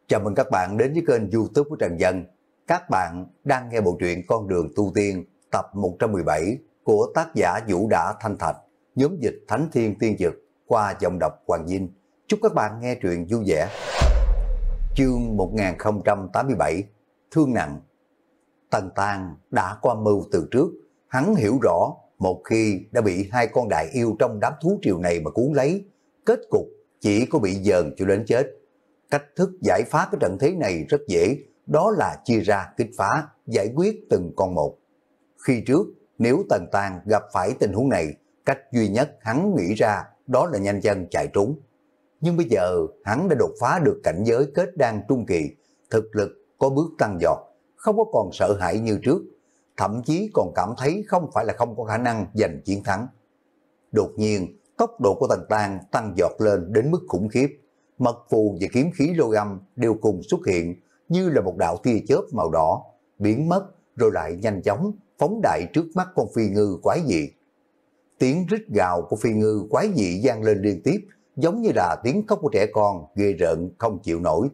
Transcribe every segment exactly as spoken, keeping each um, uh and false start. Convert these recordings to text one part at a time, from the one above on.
Chào mừng các bạn đến với kênh YouTube của Trần Dân. Các bạn đang nghe bộ truyện Con đường tu tiên tập một trăm mười bảy của tác giả Vũ Đã Thanh Thạch, nhóm dịch Thánh Thiên Tiên Dực qua giọng đọc Hoàng Vinh. Chúc các bạn nghe truyện vui vẻ. Chương một nghìn không trăm tám mươi bảy, Thương nặng. Tần Tàng đã qua mưu từ trước, hắn hiểu rõ một khi đã bị hai con đại yêu trong đám thú triều này mà cuốn lấy, kết cục chỉ có bị dờn cho đến chết. Cách thức giải phá cái trận thế này rất dễ, đó là chia ra kích phá, giải quyết từng con một. Khi trước, nếu Tần Tàng gặp phải tình huống này, cách duy nhất hắn nghĩ ra đó là nhanh chân chạy trốn. Nhưng bây giờ, hắn đã đột phá được cảnh giới kết đan trung kỳ, thực lực có bước tăng giọt, không có còn sợ hãi như trước, thậm chí còn cảm thấy không phải là không có khả năng giành chiến thắng. Đột nhiên, tốc độ của Tần Tàng tăng giọt lên đến mức khủng khiếp. Mật phù và kiếm khí lôi âm đều cùng xuất hiện như là một đạo tia chớp màu đỏ, biến mất rồi lại nhanh chóng phóng đại trước mắt con phi ngư quái dị. Tiếng rít gào của phi ngư quái dị vang lên liên tiếp, giống như là tiếng khóc của trẻ con, ghê rợn không chịu nổi.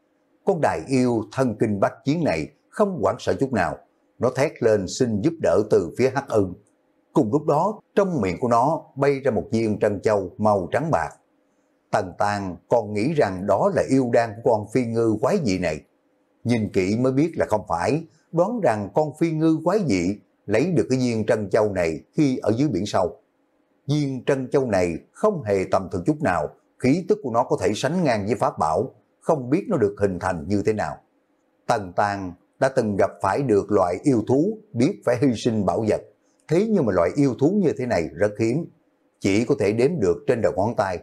Con đại yêu thân kinh bách chiến này không hoảng sợ chút nào, nó thét lên xin giúp đỡ từ phía Hắc Ưng. Cùng lúc đó, trong miệng của nó bay ra một viên trân châu màu trắng bạc. Tần Tàng còn nghĩ rằng đó là yêu đan của con phi ngư quái dị này. Nhìn kỹ mới biết là không phải, đoán rằng con phi ngư quái dị lấy được cái viên trân châu này khi ở dưới biển sâu. Viên trân châu này không hề tầm thường chút nào, khí tức của nó có thể sánh ngang với pháp bảo, không biết nó được hình thành như thế nào. Tần Tàng đã từng gặp phải được loại yêu thú biết phải hy sinh bảo vật, thế nhưng mà loại yêu thú như thế này rất hiếm, chỉ có thể đếm được trên đầu ngón tay.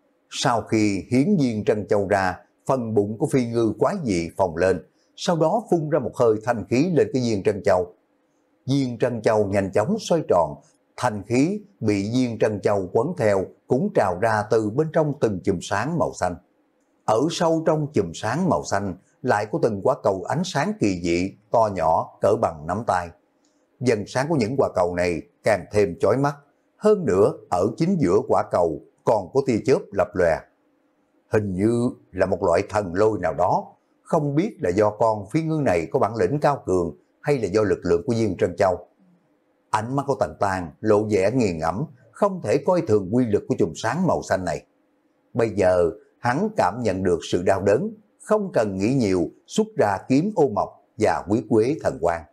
Sau khi hiến viên trân châu ra, phần bụng của phi ngư quái dị phồng lên, sau đó phun ra một hơi thanh khí lên cái viên trân châu. Viên trân châu nhanh chóng xoay tròn, thanh khí bị viên trân châu quấn theo cũng trào ra từ bên trong từng chùm sáng màu xanh. Ở sâu trong chùm sáng màu xanh lại có từng quả cầu ánh sáng kỳ dị, to nhỏ cỡ bằng nắm tay. Dần sáng của những quả cầu này càng thêm chói mắt, hơn nữa ở chính giữa quả cầu còn có tia chớp lập lòe. Hình như là một loại thần lôi nào đó, không biết là do con phi ngư này có bản lĩnh cao cường hay là do lực lượng của viên trân châu. Ánh mắt của Tần Tàng lộ vẻ nghiền ngẫm, không thể coi thường quy lực của chùm sáng màu xanh này. Bây giờ hắn cảm nhận được sự đau đớn, không cần nghĩ nhiều, xuất ra kiếm ô mộc và quý quế thần quang.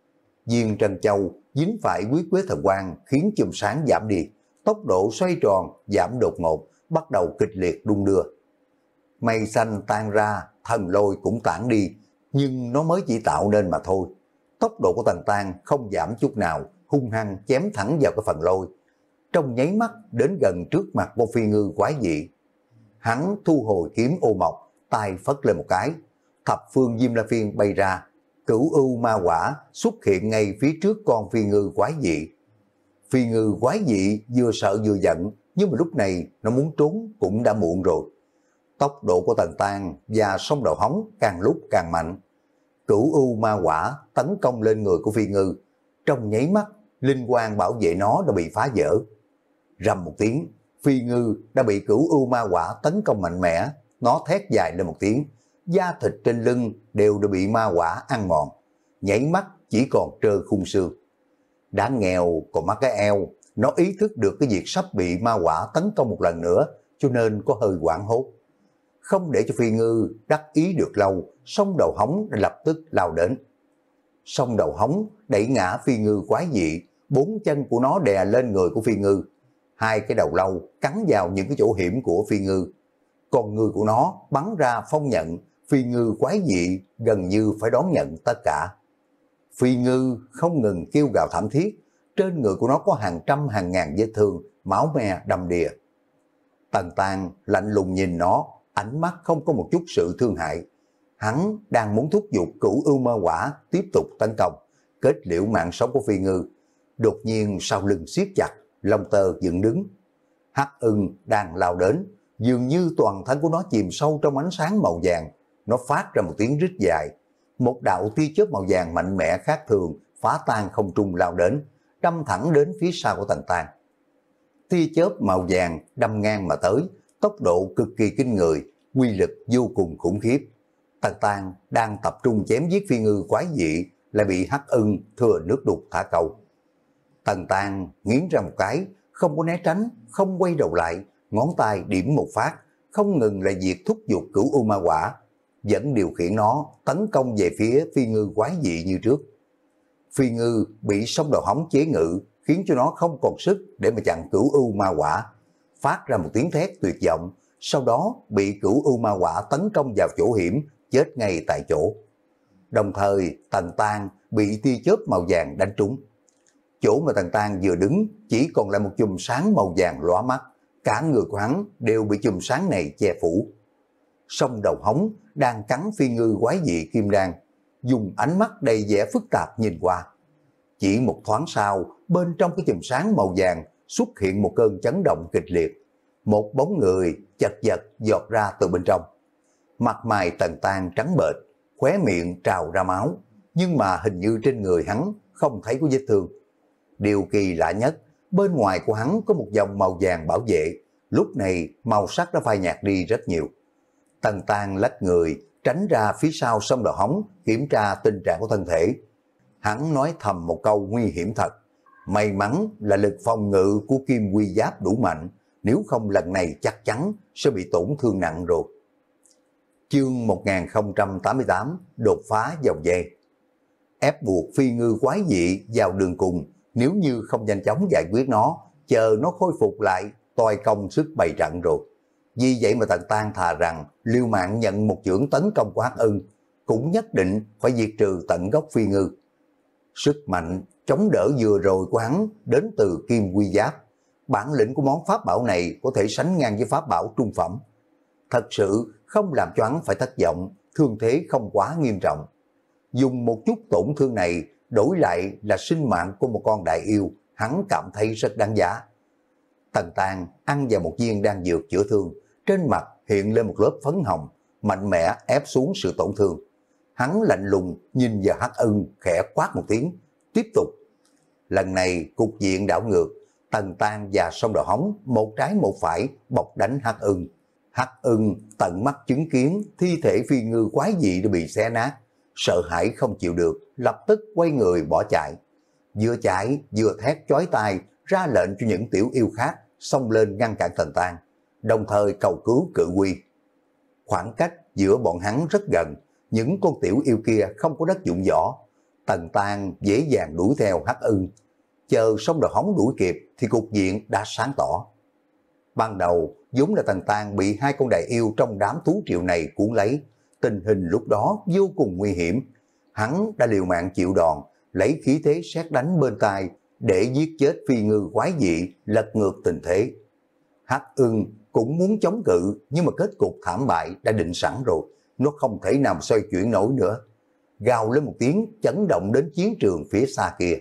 Viên trân châu dính phải quý quế thần quang khiến chùm sáng giảm đi, tốc độ xoay tròn giảm đột ngột, bắt đầu kịch liệt đung đưa. Mây xanh tan ra, thần lôi cũng tản đi, nhưng nó mới chỉ tạo nên mà thôi. Tốc độ của Tần Tàng không giảm chút nào, hung hăng chém thẳng vào cái phần lôi. Trong nháy mắt đến gần trước mặt con phi ngư quái dị. Hắn thu hồi kiếm ô mộc, tay phất lên một cái, thập phương diêm la phiên bay ra, cửu ưu ma quả xuất hiện ngay phía trước con phi ngư quái dị. Phi ngư quái dị vừa sợ vừa giận, nhưng mà lúc này nó muốn trốn cũng đã muộn rồi. Tốc độ của Tần Tàng và sông đầu hóng càng lúc càng mạnh. Cửu ưu ma quả tấn công lên người của phi ngư. Trong nháy mắt, linh quang bảo vệ nó đã bị phá vỡ. Rầm một tiếng, phi ngư đã bị cửu ưu ma quả tấn công mạnh mẽ. Nó thét dài lên một tiếng, da thịt trên lưng đều đã bị ma quả ăn mòn. Nháy mắt chỉ còn trơ khung xương. Đã nghèo còn mắc cái eo, nó ý thức được cái việc sắp bị ma quả tấn công một lần nữa, cho nên có hơi hoảng hốt. Không để cho phi ngư đắc ý được lâu, sông đầu hóng đã lập tức lao đến. Sông đầu hóng đẩy ngã phi ngư quái dị, bốn chân của nó đè lên người của phi ngư. Hai cái đầu lâu cắn vào những cái chỗ hiểm của phi ngư. Còn người của nó bắn ra phong nhận, phi ngư quái dị gần như phải đón nhận tất cả. Phi ngư không ngừng kêu gào thảm thiết, trên người của nó có hàng trăm hàng ngàn vết thương, máu me đầm đìa. Tần Tàng lạnh lùng nhìn nó, ánh mắt không có một chút sự thương hại. Hắn đang muốn thúc giục cửu ưu ma quả tiếp tục tấn công, kết liễu mạng sống của phi ngư. Đột nhiên sau lưng siết chặt, lông tơ dựng đứng. Hắc Ưng đang lao đến, dường như toàn thân của nó chìm sâu trong ánh sáng màu vàng. Nó phát ra một tiếng rít dài. Một đạo tia chớp màu vàng mạnh mẽ khác thường phá tan không trung lao đến, đâm thẳng đến phía sau của Tần Tàng. Tia chớp màu vàng đâm ngang mà tới, tốc độ cực kỳ kinh người, quy lực vô cùng khủng khiếp. Tần Tang đang tập trung chém giết phi ngư quái dị, lại bị Hắc Ưng thừa nước đục thả câu. Tần Tang nghiến ra một cái, không có né tránh, không quay đầu lại, ngón tay điểm một phát, không ngừng lại việc thúc giục cửu u ma quả, vẫn điều khiển nó tấn công về phía phi ngư quái dị như trước. Phi ngư bị sông đầu hóng chế ngự, khiến cho nó không còn sức để mà chặn cửu u ma quả, phát ra một tiếng thét tuyệt vọng, sau đó bị cửu u ma quả tấn công vào chỗ hiểm, chết ngay tại chỗ. Đồng thời Tần Tang bị tia chớp màu vàng đánh trúng. Chỗ mà Tần Tang vừa đứng chỉ còn lại một chùm sáng màu vàng lóa mắt, cả người của hắn đều bị chùm sáng này che phủ. Song đầu hóng đang cắn phi ngư quái dị kim đan, dùng ánh mắt đầy vẻ phức tạp nhìn qua. Chỉ một thoáng sau, bên trong cái chùm sáng màu vàng xuất hiện một cơn chấn động kịch liệt. Một bóng người chật vật giọt ra từ bên trong. Mặt mày Tần Tang trắng bệch, khóe miệng trào ra máu, nhưng mà hình như trên người hắn không thấy có vết thương. Điều kỳ lạ nhất, bên ngoài của hắn có một dòng màu vàng bảo vệ, lúc này màu sắc đã phai nhạt đi rất nhiều. Tần Tang lách người, tránh ra phía sau sông đầu hóng, kiểm tra tình trạng của thân thể. Hắn nói thầm một câu nguy hiểm thật. May mắn là lực phòng ngự của kim quy giáp đủ mạnh, nếu không lần này chắc chắn sẽ bị tổn thương nặng rồi. Chương một nghìn không trăm tám mươi tám đột phá dòng dây. Ép buộc phi ngư quái dị vào đường cùng, nếu như không nhanh chóng giải quyết nó, chờ nó khôi phục lại, toi công sức bày trận rồi. Vì vậy mà Tần Tang thà rằng liều mạng nhận một chưởng tấn công của Hắc Ưng, cũng nhất định phải diệt trừ tận gốc phi ngư. Sức mạnh chống đỡ vừa rồi của hắn đến từ kim quy giáp. Bản lĩnh của món pháp bảo này có thể sánh ngang với pháp bảo trung phẩm. Thật sự không làm cho hắn phải thất vọng, thương thế không quá nghiêm trọng. Dùng một chút tổn thương này đổi lại là sinh mạng của một con đại yêu, hắn cảm thấy rất đáng giá. Tần Tang ăn vào một viên đan dược chữa thương, trên mặt hiện lên một lớp phấn hồng, mạnh mẽ ép xuống sự tổn thương. Hắn lạnh lùng nhìn vào Hắc Ưng, khẽ quát một tiếng, tiếp tục. Lần này cục diện đảo ngược, Tần Tang và sông đầu hóng một trái một phải bọc đánh Hắc Ưng. Hắc Ưng tận mắt chứng kiến thi thể phi ngư quái dị đã bị xé nát, sợ hãi không chịu được, lập tức quay người bỏ chạy. Vừa chạy vừa thét chói tai, ra lệnh cho những tiểu yêu khác xông lên ngăn cản Tần Tang, đồng thời cầu cứu cự quy. Khoảng cách giữa bọn hắn rất gần, những con tiểu yêu kia không có đất dụng võ. Tần Tang dễ dàng đuổi theo Hắc Ưng. Chờ sông đầu hóng đuổi kịp thì cục diện đã sáng tỏ. Ban đầu vốn là Tần Tang bị hai con đại yêu trong đám thú triệu này cuốn lấy, tình hình lúc đó vô cùng nguy hiểm. Hắn đã liều mạng chịu đòn, lấy khí thế sét đánh bên tai để giết chết phi ngư quái dị, lật ngược tình thế. Hắc Ưng cũng muốn chống cự, nhưng mà kết cục thảm bại đã định sẵn rồi, nó không thể nào xoay chuyển nổi nữa. Gào lên một tiếng chấn động đến chiến trường phía xa kia.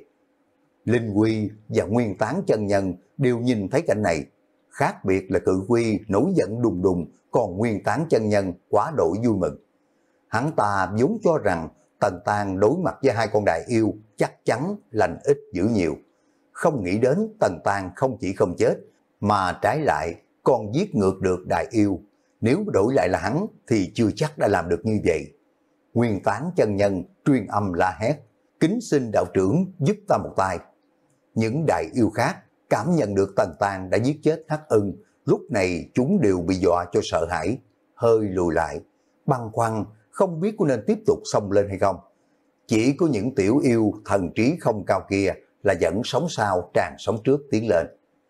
Linh Quy và Nguyên Tán chân nhân đều nhìn thấy cảnh này. Khác biệt là Cự Quy nổi giận đùng đùng, còn Nguyên Tán chân nhân quá đổi vui mừng. Hắn ta vốn cho rằng Tần Tang đối mặt với hai con đại yêu chắc chắn lành ít dữ nhiều. Không nghĩ đến Tần Tang không chỉ không chết, mà trái lại còn giết ngược được đại yêu. Nếu đổi lại là hắn thì chưa chắc đã làm được như vậy. Nguyên Tán chân nhân truyền âm la hét, kính xin đạo trưởng giúp ta một tay. Những đại yêu khác cảm nhận được Tần Tang đã giết chết Hắc Ưng, lúc này chúng đều bị dọa cho sợ hãi, hơi lùi lại, băn khoăn không biết có nên tiếp tục xông lên hay không. Chỉ có những tiểu yêu thần trí không cao kia là vẫn sống sau tràn sống trước tiến lên.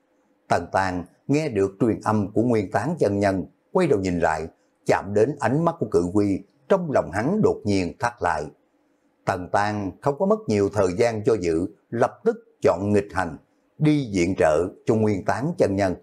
Tần Tang nghe được truyền âm của Nguyên Tán chân nhân, quay đầu nhìn lại, chạm đến ánh mắt của Cự Quy, trong lòng hắn đột nhiên thắt lại. Tần Tang không có mất nhiều thời gian cho dự, lập tức chọn nghịch hành, đi viện trợ cho Nguyên Tán chân nhân.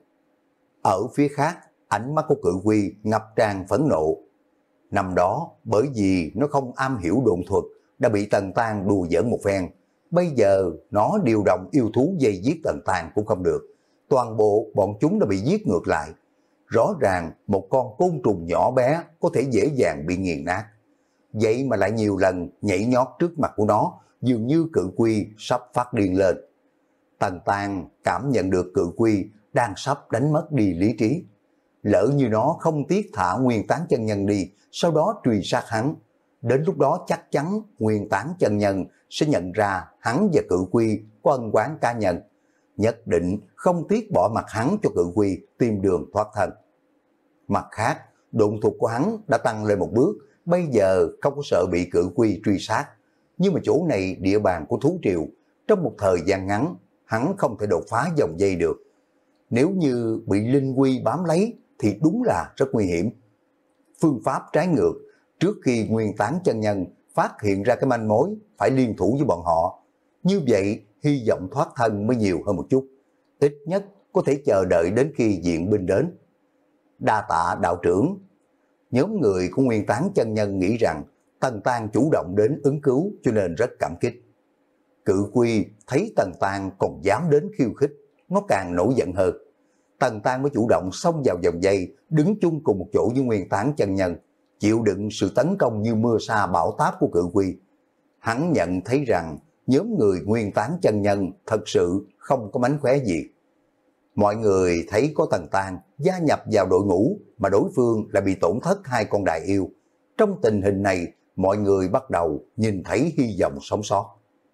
Ở phía khác, ánh mắt của Cự Quy ngập tràn phẫn nộ. Năm đó, bởi vì nó không am hiểu độn thuật, đã bị Tần Tang đùa giỡn một phen. Bây giờ, nó điều động yêu thú dây giết Tần Tang cũng không được. Toàn bộ bọn chúng đã bị giết ngược lại. Rõ ràng, một con côn trùng nhỏ bé có thể dễ dàng bị nghiền nát. Vậy mà lại nhiều lần nhảy nhót trước mặt của nó, dường như Cự Quy sắp phát điên lên. Tần Tang cảm nhận được Cự Quy đang sắp đánh mất đi lý trí. Lỡ như nó không tiếc thả Nguyên Tán chân nhân đi, sau đó truy sát hắn, Đến lúc đó chắc chắn Nguyên Tán chân nhân sẽ nhận ra hắn và Cự Quy có ân oán cá nhân, nhất định không tiếc bỏ mặt hắn cho Cự Quy tìm đường thoát thân. Mặt khác, độn thuật của hắn đã tăng lên một bước, bây giờ không có sợ bị Cự Quy truy sát. Nhưng mà chỗ này địa bàn của thú triều, trong một thời gian ngắn, hắn không thể đột phá dòng dây được. Nếu như bị linh quy bám lấy thì đúng là rất nguy hiểm. Phương pháp trái ngược, trước khi Nguyên Tán chân nhân phát hiện ra cái manh mối, phải liên thủ với bọn họ. Như vậy, hy vọng thoát thân mới nhiều hơn một chút. Ít nhất có thể chờ đợi đến khi viện binh đến. Đa tạ đạo trưởng. Nhóm người của Nguyên Tán chân nhân nghĩ rằng Tần Tang chủ động đến ứng cứu cho nên rất cảm kích. Cự Quy thấy Tần Tang còn dám đến khiêu khích, nó càng nổi giận hơn. Tần Tang mới chủ động xông vào vòng dây, đứng chung cùng một chỗ với Nguyên Tán chân nhân, chịu đựng sự tấn công như mưa sa bão táp của Cự Quy. Hắn nhận thấy rằng nhóm người Nguyên Tán chân nhân thật sự không có mánh khóe gì. Mọi người thấy có Tần Tang gia nhập vào đội ngũ mà đối phương lại bị tổn thất hai con đại yêu. Trong tình hình này, mọi người bắt đầu nhìn thấy hy vọng sống sót.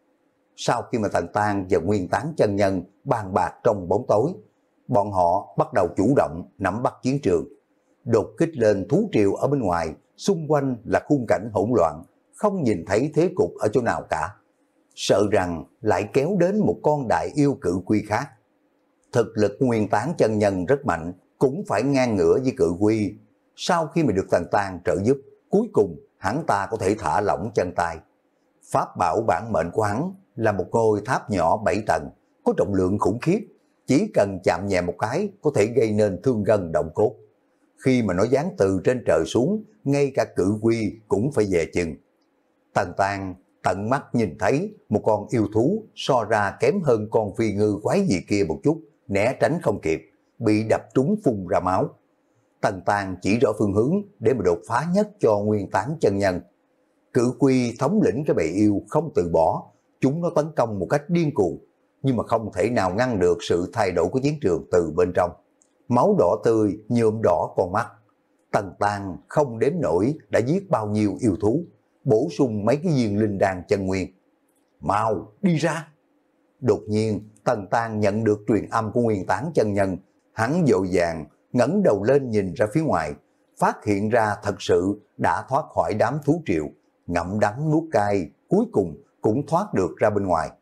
Sau khi mà Tần Tang và Nguyên Tán chân nhân bàn bạc trong bóng tối, bọn họ bắt đầu chủ động nắm bắt chiến trường. Đột kích lên thú triều ở bên ngoài, xung quanh là khung cảnh hỗn loạn, không nhìn thấy thế cục ở chỗ nào cả. Sợ rằng lại kéo đến một con đại yêu Cự Quy khác. Thực lực Nguyên Tán chân nhân rất mạnh, cũng phải ngang ngửa với Cự Quy. Sau khi mà được Tần Tang trợ giúp, cuối cùng hắn ta có thể thả lỏng chân tay. Pháp bảo bản mệnh của hắn là một ngôi tháp nhỏ bảy tầng, có trọng lượng khủng khiếp, chỉ cần chạm nhẹ một cái có thể gây nên thương gân động cốt. Khi mà nó giáng từ trên trời xuống, ngay cả Cự Quy cũng phải về chừng. Tần Tang tận mắt nhìn thấy một con yêu thú so ra kém hơn con phi ngư quái dị kia một chút, né tránh không kịp, bị đập trúng phun ra máu. Tần Tang chỉ rõ phương hướng để mà đột phá nhất cho Nguyên Tán chân nhân. Cự Quy thống lĩnh cái bầy yêu không từ bỏ, chúng nó tấn công một cách điên cuồng, nhưng mà không thể nào ngăn được sự thay đổi của chiến trường từ bên trong. Máu đỏ tươi nhuộm đỏ con mắt. Tần Tang không đếm nổi đã giết bao nhiêu yêu thú, bổ sung mấy cái viên linh đan chân nguyên. Mau đi ra! Đột nhiên Tần Tang nhận được truyền âm của Nguyên Tán chân nhân, hắn vội vàng ngẩng đầu lên nhìn ra phía ngoài, phát hiện ra thật sự đã thoát khỏi đám thú triều, ngậm đắng nuốt cay, cuối cùng cũng thoát được ra bên ngoài.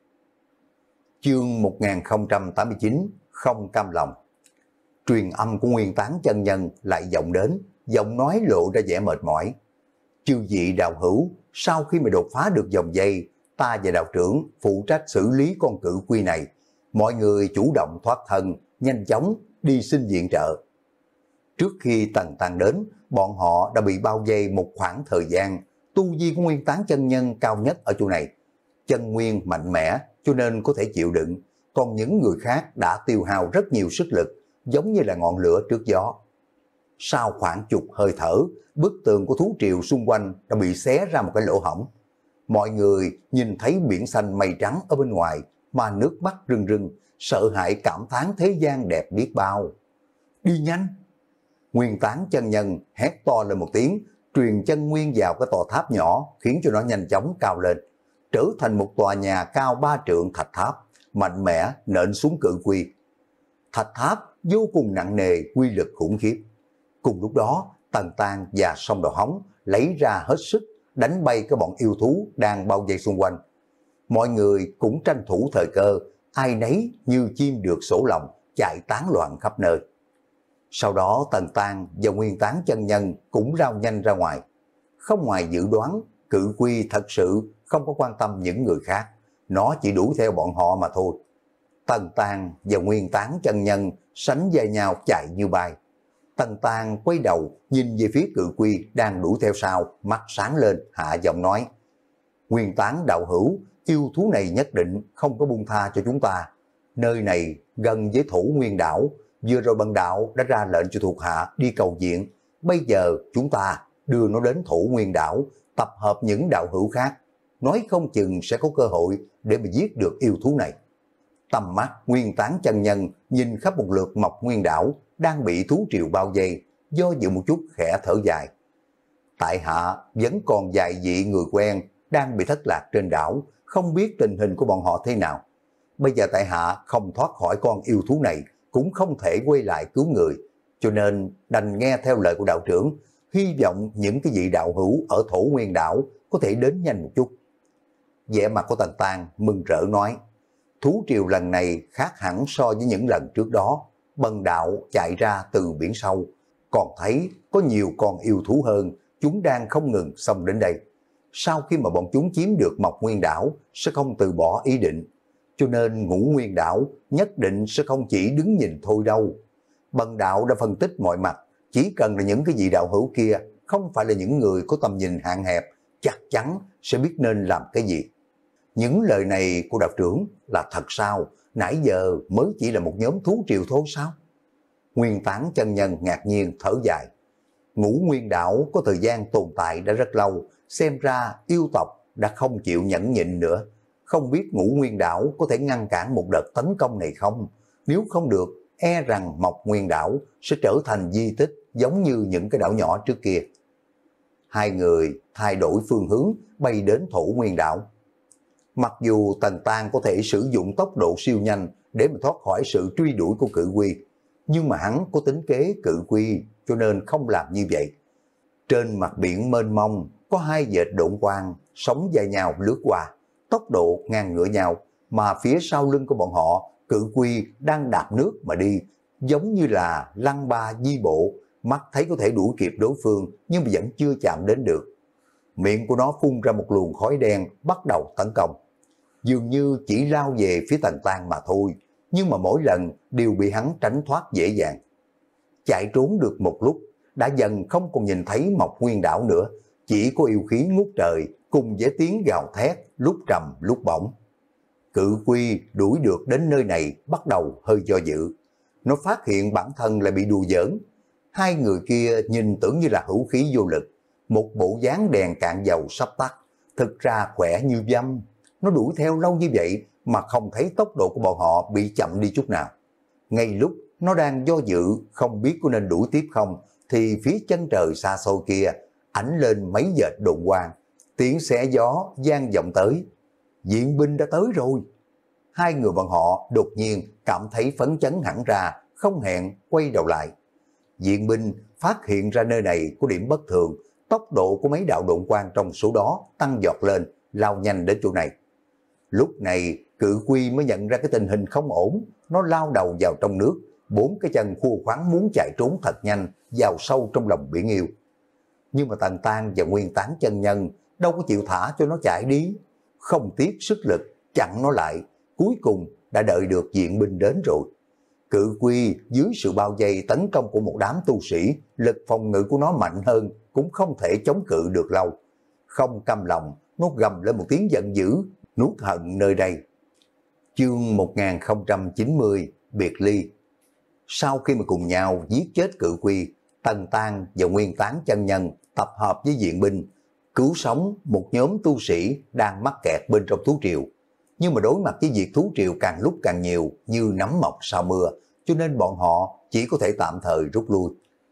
Chương một nghìn không trăm tám mươi chín, không cam lòng. Truyền âm của Nguyên Tán chân nhân lại vọng đến, giọng nói lộ ra vẻ mệt mỏi. Chư vị đạo hữu, sau khi mà đột phá được vòng dây, ta và đạo trưởng phụ trách xử lý con Cự Quy này. Mọi người chủ động thoát thân, nhanh chóng đi xin viện trợ. Trước khi Tần Tang đến, bọn họ đã bị bao vây một khoảng thời gian. Tu vi của Nguyên Tán chân nhân cao nhất ở chỗ này. Chân nguyên mạnh mẽ cho nên có thể chịu đựng, còn những người khác đã tiêu hao rất nhiều sức lực, giống như là ngọn lửa trước gió. Sau khoảng chục hơi thở, bức tường của thú triều xung quanh đã bị xé ra một cái lỗ hổng. Mọi người nhìn thấy biển xanh mây trắng ở bên ngoài, mà nước mắt rưng rưng, sợ hãi cảm thán thế gian đẹp biết bao. Đi nhanh! Nguyên Tán chân nhân hét to lên một tiếng, truyền chân nguyên vào cái tòa tháp nhỏ, khiến cho nó nhanh chóng cao lên, trở thành một tòa nhà cao ba trượng thạch tháp, mạnh mẽ nện xuống Cự Quy. Thạch tháp vô cùng nặng nề, quy lực khủng khiếp. Cùng lúc đó, Tần Tang và Song Đầu Hống lấy ra hết sức đánh bay cái bọn yêu thú đang bao vây xung quanh. Mọi người cũng tranh thủ thời cơ, ai nấy như chim được sổ lòng, chạy tán loạn khắp nơi. Sau đó Tần Tang và Nguyên Tán chân nhân cũng rao nhanh ra ngoài. Không ngoài dự đoán, Cự Quy thật sự không có quan tâm những người khác, nó chỉ đuổi theo bọn họ mà thôi. Tần Tang và Nguyên Tán chân nhân sánh vai nhau chạy như bay. Tần Tang quay đầu nhìn về phía Cự Quy đang đuổi theo sau, mắt sáng lên, hạ giọng nói: Nguyên Tán đạo hữu, yêu thú này nhất định không có buông tha cho chúng ta. Nơi này gần với Thủ Nguyên đảo, vừa rồi bần đạo đã ra lệnh cho thuộc hạ đi cầu viện. Bây giờ chúng ta đưa nó đến Thủ Nguyên đảo, tập hợp những đạo hữu khác, nói không chừng sẽ có cơ hội để mà giết được yêu thú này. Tầm mắt Nguyên Tán chân nhân nhìn khắp một lượt Mộc Nguyên đảo đang bị thú triều bao vây, do dự một chút khẽ thở dài. tại hạ vẫn còn vài vị người quen đang bị thất lạc trên đảo, không biết tình hình của bọn họ thế nào. Bây giờ tại hạ không thoát khỏi con yêu thú này, cũng không thể quay lại cứu người, cho nên đành nghe theo lời của đạo trưởng, hy vọng những cái vị đạo hữu ở Thổ Nguyên đảo có thể đến nhanh một chút. Vẻ mặt của Tần Tang mừng rỡ nói, thú triều lần này khác hẳn so với những lần trước đó. Bần đạo chạy ra từ biển sâu, còn thấy có nhiều con yêu thú hơn, chúng đang không ngừng xông đến đây. Sau khi mà bọn chúng chiếm được Mộc Nguyên đảo sẽ không từ bỏ ý định, cho nên Ngũ Nguyên đảo nhất định sẽ không chỉ đứng nhìn thôi đâu. Bần đạo đã phân tích mọi mặt, chỉ cần là những cái vị đạo hữu kia không phải là những người có tầm nhìn hạn hẹp, chắc chắn sẽ biết nên làm cái gì. Những lời này của đạo trưởng là thật sao? Nãy giờ mới chỉ là một nhóm thú triều thôi sao? Nguyên Tán chân nhân ngạc nhiên thở dài. Ngũ Nguyên đảo có thời gian tồn tại đã rất lâu, xem ra yêu tộc đã không chịu nhẫn nhịn nữa. Không biết Ngũ Nguyên đảo có thể ngăn cản một đợt tấn công này không? Nếu không được, e rằng Mộc Nguyên đảo sẽ trở thành di tích giống như những cái đảo nhỏ trước kia. Hai người thay đổi phương hướng bay đến Thổ Nguyên đảo. Mặc dù Tần Tang có thể sử dụng tốc độ siêu nhanh để mà thoát khỏi sự truy đuổi của cự quy, nhưng mà hắn có tính kế cự quy cho nên không làm như vậy. Trên mặt biển mênh mông có hai vệt độn quang sóng dài nhau lướt qua, tốc độ ngang ngửa nhau, mà phía sau lưng của bọn họ cự quy đang đạp nước mà đi, giống như là lăng ba di bộ, mắt thấy có thể đuổi kịp đối phương nhưng mà vẫn chưa chạm đến được. Miệng của nó phun ra một luồng khói đen bắt đầu tấn công, dường như chỉ lao về phía Tần Tang mà thôi, nhưng mà mỗi lần đều bị hắn tránh thoát dễ dàng. Chạy trốn được một lúc, đã dần không còn nhìn thấy Mộc Nguyên đảo nữa, chỉ có yêu khí ngút trời cùng với tiếng gào thét lúc trầm lúc bổng. Cự quy đuổi được đến nơi này bắt đầu hơi do dự. Nó phát hiện bản thân lại bị đùa giỡn. Hai người kia nhìn tưởng như là hữu khí vô lực, một bộ dáng đèn cạn dầu sắp tắt, thực ra khỏe như dâm. Nó đuổi theo lâu như vậy mà không thấy tốc độ của bọn họ bị chậm đi chút nào. Ngay lúc nó đang do dự không biết có nên đuổi tiếp không, thì phía chân trời xa xôi kia ánh lên mấy vệt độn quang, tiếng xé gió vang vọng tới. Viện binh đã tới rồi. Hai người bọn họ đột nhiên cảm thấy phấn chấn hẳn ra, không hẹn quay đầu lại. Viện binh phát hiện ra nơi này có điểm bất thường, tốc độ của mấy đạo độn quang trong số đó tăng giọt lên, lao nhanh đến chỗ này. Lúc này cự quy mới nhận ra cái tình hình không ổn, nó lao đầu vào trong nước, bốn cái chân khua khoắn muốn chạy trốn thật nhanh vào sâu trong lòng biển yêu. Nhưng mà Tần Tang và Nguyên Tán chân nhân đâu có chịu thả cho nó chạy đi, không tiếc sức lực chặn nó lại, cuối cùng đã đợi được viện binh đến rồi. Cự quy dưới sự bao vây tấn công của một đám tu sĩ, lực phòng ngự của nó mạnh hơn, cũng không thể chống cự được lâu. Không cam lòng, nó gầm lên một tiếng giận dữ, nuốt hận nơi đây. Chương một nghìn không trăm chín mươi biệt ly. Sau khi mà cùng nhau giết chết cự quy, Tần Tang và Nguyên Tán chân nhân tập hợp với viện binh, cứu sống một nhóm tu sĩ đang mắc kẹt bên trong thú triều. Nhưng mà đối mặt với việc thú triều càng lúc càng nhiều như nấm mọc sau mưa, cho nên bọn họ chỉ có thể tạm thời rút lui.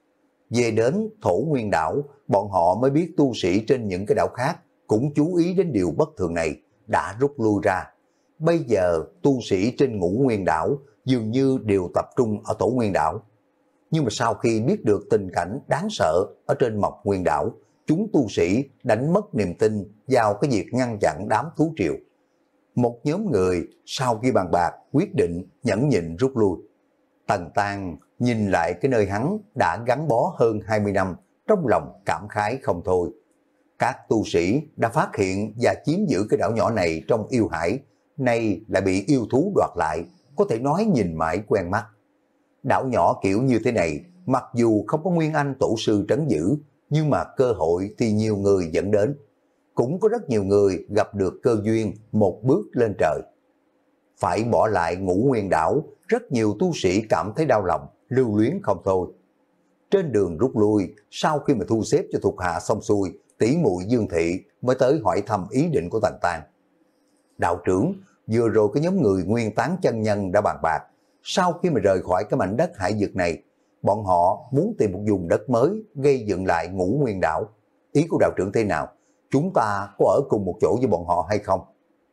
Về đến Thổ Nguyên đảo, bọn họ mới biết tu sĩ trên những cái đảo khác cũng chú ý đến điều bất thường này, đã rút lui ra. Bây giờ tu sĩ trên Ngũ Nguyên đảo dường như đều tập trung ở Thổ Nguyên đảo. Nhưng mà sau khi biết được tình cảnh đáng sợ ở trên Mộc Nguyên đảo, chúng tu sĩ đánh mất niềm tin vào cái việc ngăn chặn đám thú triều. Một nhóm người sau khi bàn bạc quyết định nhẫn nhịn rút lui. Tần Tang nhìn lại cái nơi hắn đã gắn bó hơn hai mươi năm, trong lòng cảm khái không thôi. Các tu sĩ đã phát hiện và chiếm giữ cái đảo nhỏ này trong yêu hải, nay lại bị yêu thú đoạt lại, có thể nói nhìn mãi quen mắt. Đảo nhỏ kiểu như thế này, mặc dù không có Nguyên Anh tổ sư trấn giữ, nhưng mà cơ hội thì nhiều người dẫn đến. Cũng có rất nhiều người gặp được cơ duyên một bước lên trời. Phải bỏ lại Ngũ Nguyên đảo, rất nhiều tu sĩ cảm thấy đau lòng, lưu luyến không thôi. Trên đường rút lui, sau khi mà thu xếp cho thuộc hạ xong xuôi, tỷ muội Dương Thị mới tới hỏi thăm ý định của Tần Tang. Đạo trưởng, vừa rồi cái nhóm người Nguyên Tán chân nhân đã bàn bạc, sau khi mà rời khỏi cái mảnh đất hải vực này, bọn họ muốn tìm một vùng đất mới gây dựng lại Ngũ Nguyên đảo. ý của đạo trưởng thế nào? Chúng ta có ở cùng một chỗ với bọn họ hay không?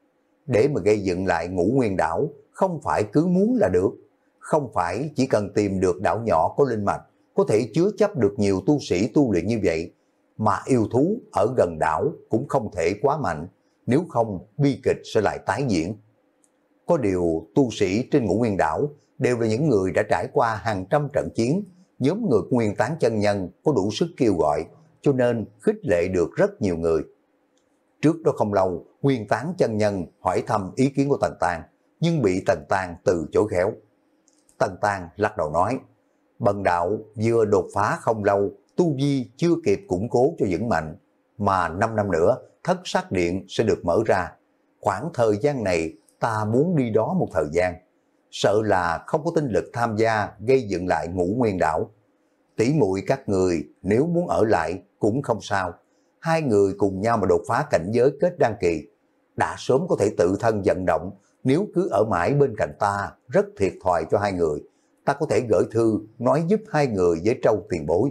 Để mà gây dựng lại Ngũ Nguyên đảo, không phải cứ muốn là được. Không phải chỉ cần tìm được đảo nhỏ có linh mạch, có thể chứa chấp được nhiều tu sĩ tu luyện như vậy, mà yêu thú ở gần đảo cũng không thể quá mạnh, nếu không bi kịch sẽ lại tái diễn. Có điều tu sĩ trên Ngũ Nguyên đảo đều là những người đã trải qua hàng trăm trận chiến, nhóm người Nguyên Tán chân nhân có đủ sức kêu gọi, cho nên khích lệ được rất nhiều người. Trước đó không lâu, Nguyên Tán chân nhân hỏi thăm ý kiến của Tần Tàng, nhưng bị Tần Tàng từ chối khéo. Tần Tàng lắc đầu nói, bần đạo vừa đột phá không lâu, tu vi chưa kịp củng cố cho vững mạnh, mà năm năm nữa thất sát điện sẽ được mở ra. Khoảng thời gian này ta muốn đi đó một thời gian, sợ là không có tinh lực tham gia gây dựng lại Ngũ Nguyên đảo. Tỷ muội các người nếu muốn ở lại cũng không sao, hai người cùng nhau mà đột phá cảnh giới kết đan kỳ, đã sớm có thể tự thân vận động, nếu cứ ở mãi bên cạnh ta rất thiệt thòi cho hai người, ta có thể gửi thư nói giúp hai người với Trâu tiền bối.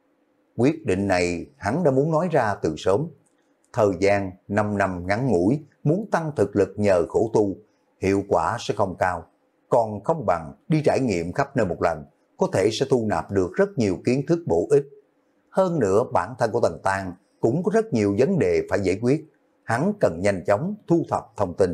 Quyết định này hắn đã muốn nói ra từ sớm. Thời gian năm năm ngắn ngủi, muốn tăng thực lực nhờ khổ tu, hiệu quả sẽ không cao, còn không bằng đi trải nghiệm khắp nơi một lần, có thể sẽ thu nạp được rất nhiều kiến thức bổ ích. Hơn nữa bản thân của Tần Tàng cũng có rất nhiều vấn đề phải giải quyết, hắn cần nhanh chóng thu thập thông tin.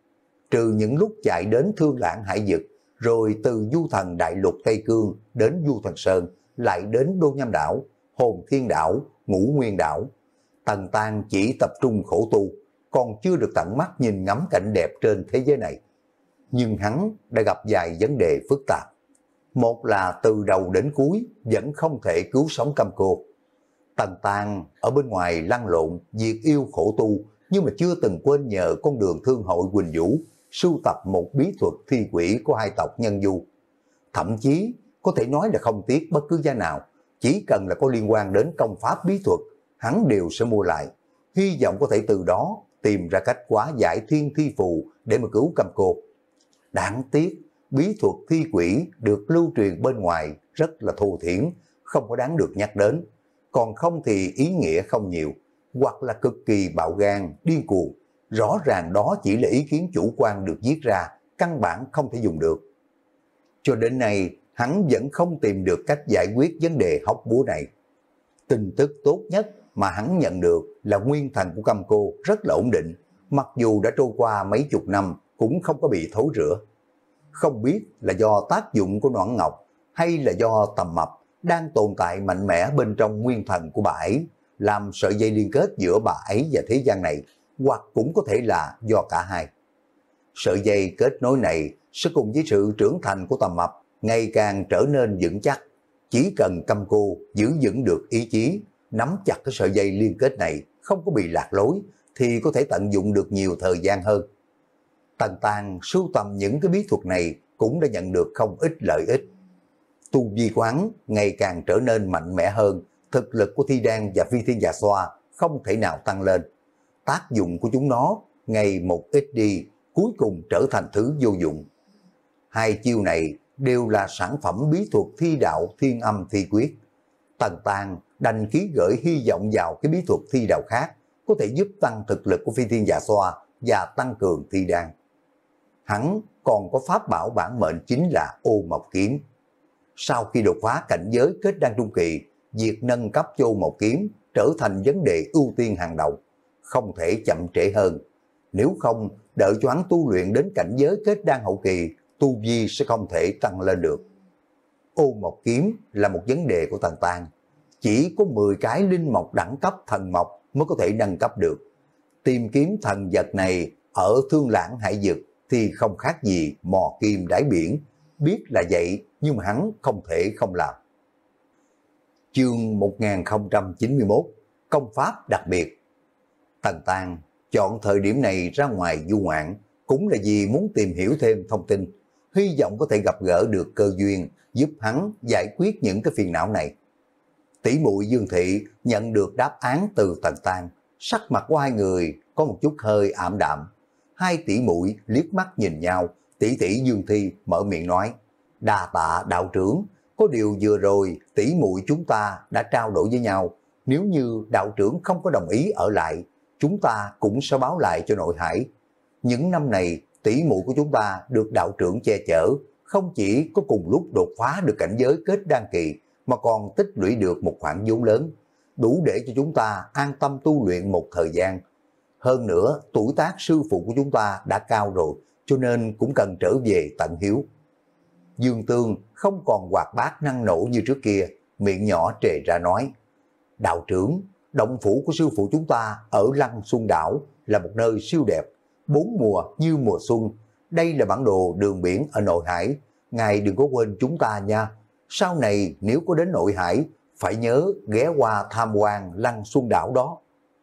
Trừ những lúc chạy đến Thương Lãng Hải Vực, rồi từ Du Thần Đại Lục Tây Cương đến Du Thần Sơn, lại đến Đô Nham Đảo, Hồn Thiên Đảo, Ngũ Nguyên Đảo, Tần Tàng chỉ tập trung khổ tu, còn chưa được tận mắt nhìn ngắm cảnh đẹp trên thế giới này. Nhưng hắn đã gặp vài vấn đề phức tạp. Một là từ đầu đến cuối vẫn không thể cứu sống Cam Cô. Tần Tàng ở bên ngoài lăn lộn, diệt yêu khổ tu, nhưng mà chưa từng quên nhờ con đường thương hội Quỳnh Vũ, sưu tập một bí thuật thi quỷ của hai tộc Nhân Du. Thậm chí có thể nói là không tiếc bất cứ giá nào, chỉ cần là có liên quan đến công pháp bí thuật, hắn đều sẽ mua lại, hy vọng có thể từ đó tìm ra cách hóa giải thiên thi phù để mà cứu Cam Cô. Đáng tiếc, bí thuật thi quỷ được lưu truyền bên ngoài rất là thô thiển, không có đáng được nhắc đến, còn không thì ý nghĩa không nhiều, hoặc là cực kỳ bạo gan, điên cuồng. Rõ ràng đó chỉ là ý kiến chủ quan được viết ra, căn bản không thể dùng được. Cho đến nay, hắn vẫn không tìm được cách giải quyết vấn đề hóc búa này. Tin tức tốt nhất mà hắn nhận được là nguyên thần của Cam Cô rất là ổn định, mặc dù đã trôi qua mấy chục năm cũng không có bị thối rữa. Không biết là do tác dụng của Noãn Ngọc hay là do Tầm Mập đang tồn tại mạnh mẽ bên trong nguyên thần của bà ấy, làm sợi dây liên kết giữa bà ấy và thế gian này, hoặc cũng có thể là do cả hai. Sợi dây kết nối này sẽ cùng với sự trưởng thành của Tầm Mập ngày càng trở nên vững chắc. Chỉ cần Cam Cô giữ vững được ý chí, nắm chặt cái sợi dây liên kết này, không có bị lạc lối, thì có thể tận dụng được nhiều thời gian hơn. Tần Tàng sưu tầm những cái bí thuật này cũng đã nhận được không ít lợi ích. Tu vi quán ngày càng trở nên mạnh mẽ hơn, thực lực của Thi Đan và Phi Thiên Dạ Xoa không thể nào tăng lên. Tác dụng của chúng nó ngày một ít đi, cuối cùng trở thành thứ vô dụng. Hai chiêu này đều là sản phẩm bí thuật thi đạo Thiên Âm Thi Quyết. Tần Tàng đành ký gửi hy vọng vào cái bí thuật thi đạo khác, có thể giúp tăng thực lực của Phi Thiên Dạ Xoa và tăng cường Thi Đan. Hắn còn có pháp bảo bản mệnh chính là Ô Mộc Kiếm. Sau khi đột phá cảnh giới kết đan trung kỳ, việc nâng cấp cho Ô Mộc Kiếm trở thành vấn đề ưu tiên hàng đầu, không thể chậm trễ hơn. Nếu không, đợi cho hắn tu luyện đến cảnh giới kết đan hậu kỳ, tu vi sẽ không thể tăng lên được. Ô Mộc Kiếm là một vấn đề của Tần Tàng. Chỉ có mười cái linh mộc đẳng cấp thần mộc mới có thể nâng cấp được. Tìm kiếm thần vật này ở Thương Lãng Hải Vực thì không khác gì mò kim đáy biển. Biết là vậy nhưng mà hắn không thể không làm. Chương một nghìn không trăm chín mươi mốt, công pháp đặc biệt. Tần Tàng chọn thời điểm này ra ngoài du ngoạn cũng là vì muốn tìm hiểu thêm thông tin, hy vọng có thể gặp gỡ được cơ duyên giúp hắn giải quyết những cái phiền não này. Tỷ muội Dương Thị nhận được đáp án từ Tần Tàng, sắc mặt của hai người có một chút hơi ảm đạm. Hai tỷ muội liếc mắt nhìn nhau, tỷ tỷ Dương Thị mở miệng nói: "Đa tạ đạo trưởng, có điều vừa rồi tỷ muội chúng ta đã trao đổi với nhau, Nếu như đạo trưởng không có đồng ý ở lại, chúng ta cũng sẽ báo lại cho nội hải. Những năm này, tỷ muội của chúng ta được đạo trưởng che chở, không chỉ có cùng lúc đột phá được cảnh giới kết đan kỳ, mà còn tích lũy được một khoản vốn lớn, đủ để cho chúng ta an tâm tu luyện một thời gian. Hơn nữa, tuổi tác sư phụ của chúng ta đã cao rồi, cho nên cũng cần trở về tận hiếu. Dương Tương không còn hoạt bát năng nổ như trước kia, miệng nhỏ trề ra nói, đạo trưởng, động phủ của sư phụ chúng ta ở Lăng Xuân Đảo là một nơi siêu đẹp, bốn mùa như mùa xuân. Đây là bản đồ đường biển ở nội hải, ngài đừng có quên chúng ta nha. Sau này nếu có đến nội hải, phải nhớ ghé qua tham quan Lăng Xuân Đảo đó.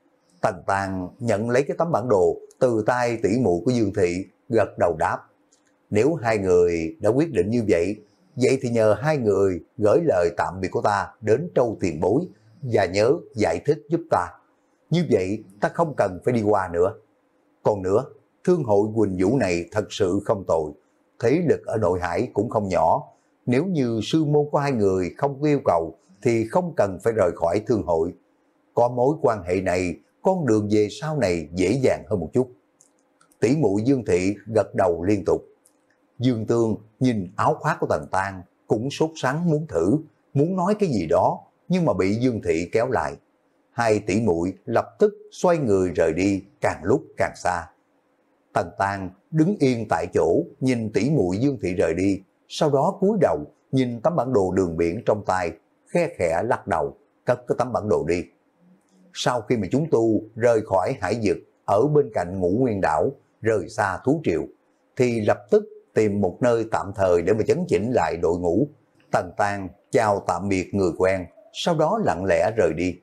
Tần Tàng nhận lấy cái tấm bản đồ từ tay tỷ muội của Dương Thị, gật đầu đáp. Nếu hai người đã quyết định như vậy, vậy thì nhờ hai người gửi lời tạm biệt của ta đến Trâu Tiền Bối và nhớ giải thích giúp ta. Như vậy ta không cần phải đi qua nữa. Còn nữa, thương hội Quỳnh Vũ này thật sự không tồi, thế lực ở nội hải cũng không nhỏ. Nếu như sư môn của hai người không có yêu cầu thì không cần phải rời khỏi thương hội. Có mối quan hệ này, con đường về sau này dễ dàng hơn một chút. Tỷ muội Dương Thị gật đầu liên tục. Dương Tương nhìn áo khoác của Tần Tang cũng sốt sắng muốn thử, muốn nói cái gì đó, nhưng mà bị Dương Thị kéo lại. Hai tỷ muội lập tức xoay người rời đi, càng lúc càng xa. Tần Tang đứng yên tại chỗ, nhìn tỷ muội Dương Thị rời đi, sau đó cúi đầu nhìn tấm bản đồ đường biển trong tay, khe khẽ lắc đầu, cất cái tấm bản đồ đi. Sau khi mà chúng tu rời khỏi hải vực ở bên cạnh Ngũ Nguyên đảo, rời xa thú triều, thì lập tức tìm một nơi tạm thời để mà chấn chỉnh lại đội ngũ. Tần Tang chào tạm biệt người quen, sau đó lặng lẽ rời đi.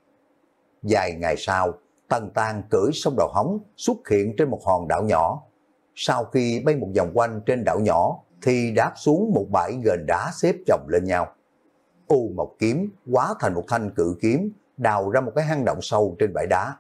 Vài ngày sau, Tần Tang cưỡi sông Đầu Hóng xuất hiện trên một hòn đảo nhỏ. Sau khi bay một vòng quanh trên đảo nhỏ, thì đáp xuống một bãi ghềnh đá xếp chồng lên nhau. U Mộc kiếm hóa thành một thanh cự kiếm, đào ra một cái hang động sâu trên bãi đá.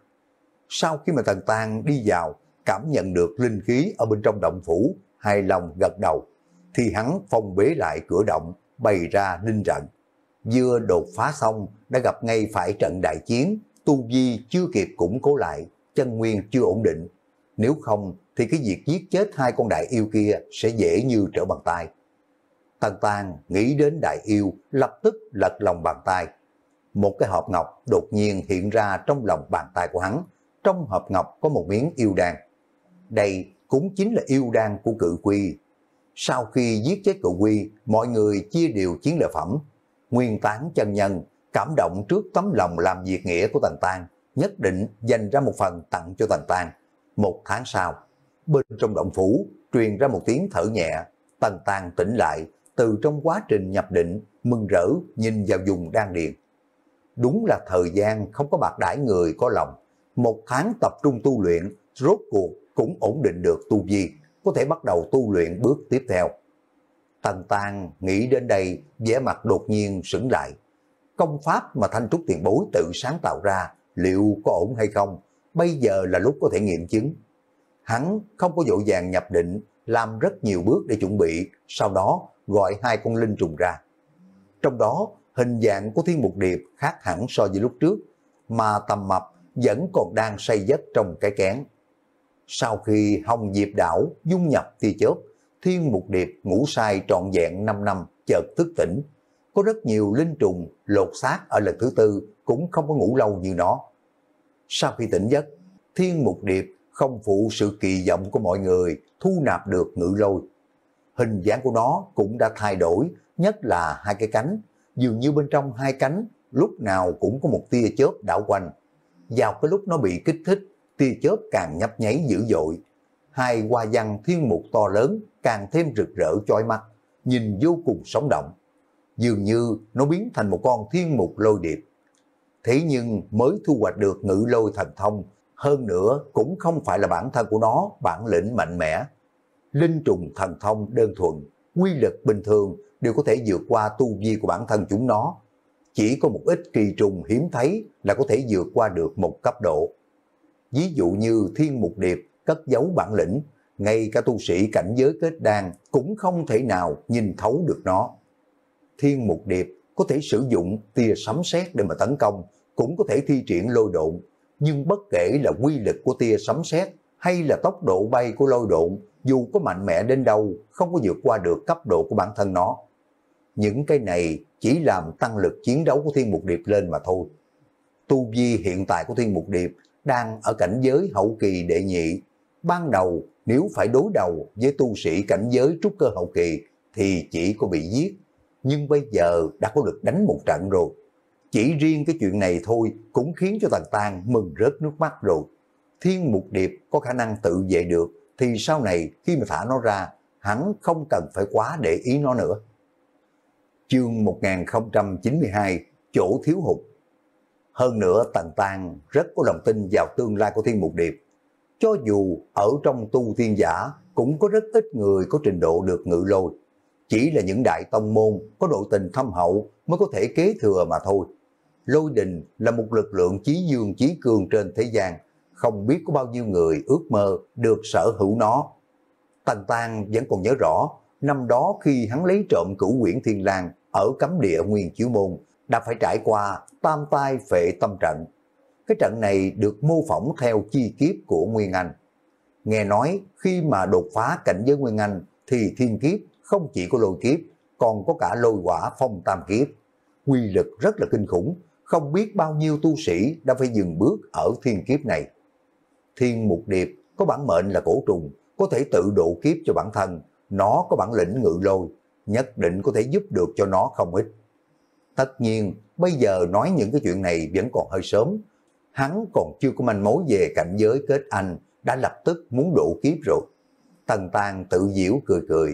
Sau khi mà Tần Tang đi vào, cảm nhận được linh khí ở bên trong động phủ, hài lòng gật đầu, thì hắn phong bế lại cửa động, bày ra linh trận. Vừa đột phá xong, đã gặp ngay phải trận đại chiến, tu vi chưa kịp củng cố lại, chân nguyên chưa ổn định. Nếu không, thì cái việc giết chết hai con đại yêu kia sẽ dễ như trở bàn tay. Tần Tang nghĩ đến đại yêu, lập tức lật lòng bàn tay. Một cái hộp ngọc đột nhiên hiện ra trong lòng bàn tay của hắn. Trong hộp ngọc có một miếng yêu đan. Đây cũng chính là yêu đan của Cự Quy. Sau khi giết chết Cự Quy, mọi người chia đều chiến lợi phẩm. Nguyên Tán chân nhân cảm động trước tấm lòng làm việc nghĩa của Tần Tang, nhất định dành ra một phần tặng cho Tần Tang. Một tháng sau, bên trong động phủ truyền ra một tiếng thở nhẹ. Tần Tang tỉnh lại, từ trong quá trình nhập định, mừng rỡ nhìn vào vùng đan điền. Đúng là thời gian không có bạc đãi người có lòng. Một tháng tập trung tu luyện, rốt cuộc cũng ổn định được tu vi, có thể bắt đầu tu luyện bước tiếp theo. Tần Tang nghĩ đến đây, vẻ mặt đột nhiên sững lại. Công pháp mà Thanh Trúc Tiền Bối tự sáng tạo ra, liệu có ổn hay không? Bây giờ là lúc có thể nghiệm chứng. Hắn không có vội vàng nhập định, làm rất nhiều bước để chuẩn bị, sau đó gọi hai con linh trùng ra. Trong đó, hình dạng của Thiên Mục Điệp khác hẳn so với lúc trước, mà Tầm Mập vẫn còn đang say giấc trong cái kén. Sau khi Hồng Diệp Đảo dung nhập tia chớp, Thiên Mục Điệp ngủ say trọn vẹn năm năm chợt thức tỉnh. Có rất nhiều linh trùng lột xác ở lần thứ tư cũng không có ngủ lâu như nó. Sau khi tỉnh giấc, Thiên Mục Điệp không phụ sự kỳ vọng của mọi người, thu nạp được Ngự Lôi. Hình dáng của nó cũng đã thay đổi, nhất là hai cái cánh, dường như bên trong hai cánh lúc nào cũng có một tia chớp đảo quanh. Vào cái lúc nó bị kích thích, tia chớp càng nhấp nháy dữ dội. Hai hoa văn thiên mục to lớn càng thêm rực rỡ chói mắt, nhìn vô cùng sống động. Dường như nó biến thành một con thiên mục lôi điệp. Thế nhưng mới thu hoạch được Ngự Lôi thần thông, hơn nữa cũng không phải là bản thân của nó bản lĩnh mạnh mẽ. Linh trùng thần thông đơn thuần, quy lực bình thường đều có thể vượt qua tu vi của bản thân chúng nó. Chỉ có một ít kỳ trùng hiếm thấy là có thể vượt qua được một cấp độ. Ví dụ như Thiên Mục Điệp cất giấu bản lĩnh, ngay cả tu sĩ cảnh giới kết đan cũng không thể nào nhìn thấu được nó. Thiên Mục Điệp có thể sử dụng tia sấm sét để mà tấn công, cũng có thể thi triển lôi độn, nhưng bất kể là quy lực của tia sấm sét hay là tốc độ bay của lôi độn, dù có mạnh mẽ đến đâu, không có vượt qua được cấp độ của bản thân nó. Những cái này chỉ làm tăng lực chiến đấu của Thiên Mục Điệp lên mà thôi. Tu vi hiện tại của Thiên Mục Điệp đang ở cảnh giới hậu kỳ đệ nhị. Ban đầu nếu phải đối đầu với tu sĩ cảnh giới trúc cơ hậu kỳ thì chỉ có bị giết. Nhưng bây giờ đã có lực đánh một trận rồi. Chỉ riêng cái chuyện này thôi cũng khiến cho Tần Tang mừng rớt nước mắt rồi. Thiên Mục Điệp có khả năng tự vệ được thì sau này khi mà thả nó ra, hắn không cần phải quá để ý nó nữa. Chương một nghìn không trăm chín mươi hai, chỗ thiếu hụt. Hơn nữa Tần Tang rất có lòng tin vào tương lai của Thiên Mục Điệp. Cho dù ở trong tu tiên giả cũng có rất ít người có trình độ được ngự lôi. Chỉ là những đại tông môn có nội tình thâm hậu mới có thể kế thừa mà thôi. Lôi đình là một lực lượng chí dương chí cường trên thế gian, không biết có bao nhiêu người ước mơ được sở hữu nó. Tần Tang vẫn còn nhớ rõ, năm đó khi hắn lấy trộm Cửu Quyển Thiên Lang ở cấm địa Nguyên Chiếu Môn, đã phải trải qua tam tai phệ tâm trận. Cái trận này được mô phỏng theo chi kiếp của Nguyên Anh. Nghe nói khi mà đột phá cảnh giới Nguyên Anh thì thiên kiếp không chỉ có lôi kiếp, còn có cả lôi hỏa phong tam kiếp. Quy lực rất là kinh khủng, không biết bao nhiêu tu sĩ đã phải dừng bước ở thiên kiếp này. Thiên Mục Điệp có bản mệnh là cổ trùng, có thể tự độ kiếp cho bản thân, nó có bản lĩnh ngự lôi, nhất định có thể giúp được cho nó không ít. Tất nhiên, bây giờ nói những cái chuyện này vẫn còn hơi sớm. Hắn còn chưa có manh mối về cảnh giới kết anh, đã lập tức muốn độ kiếp rồi. Tần Tang tự giễu cười cười.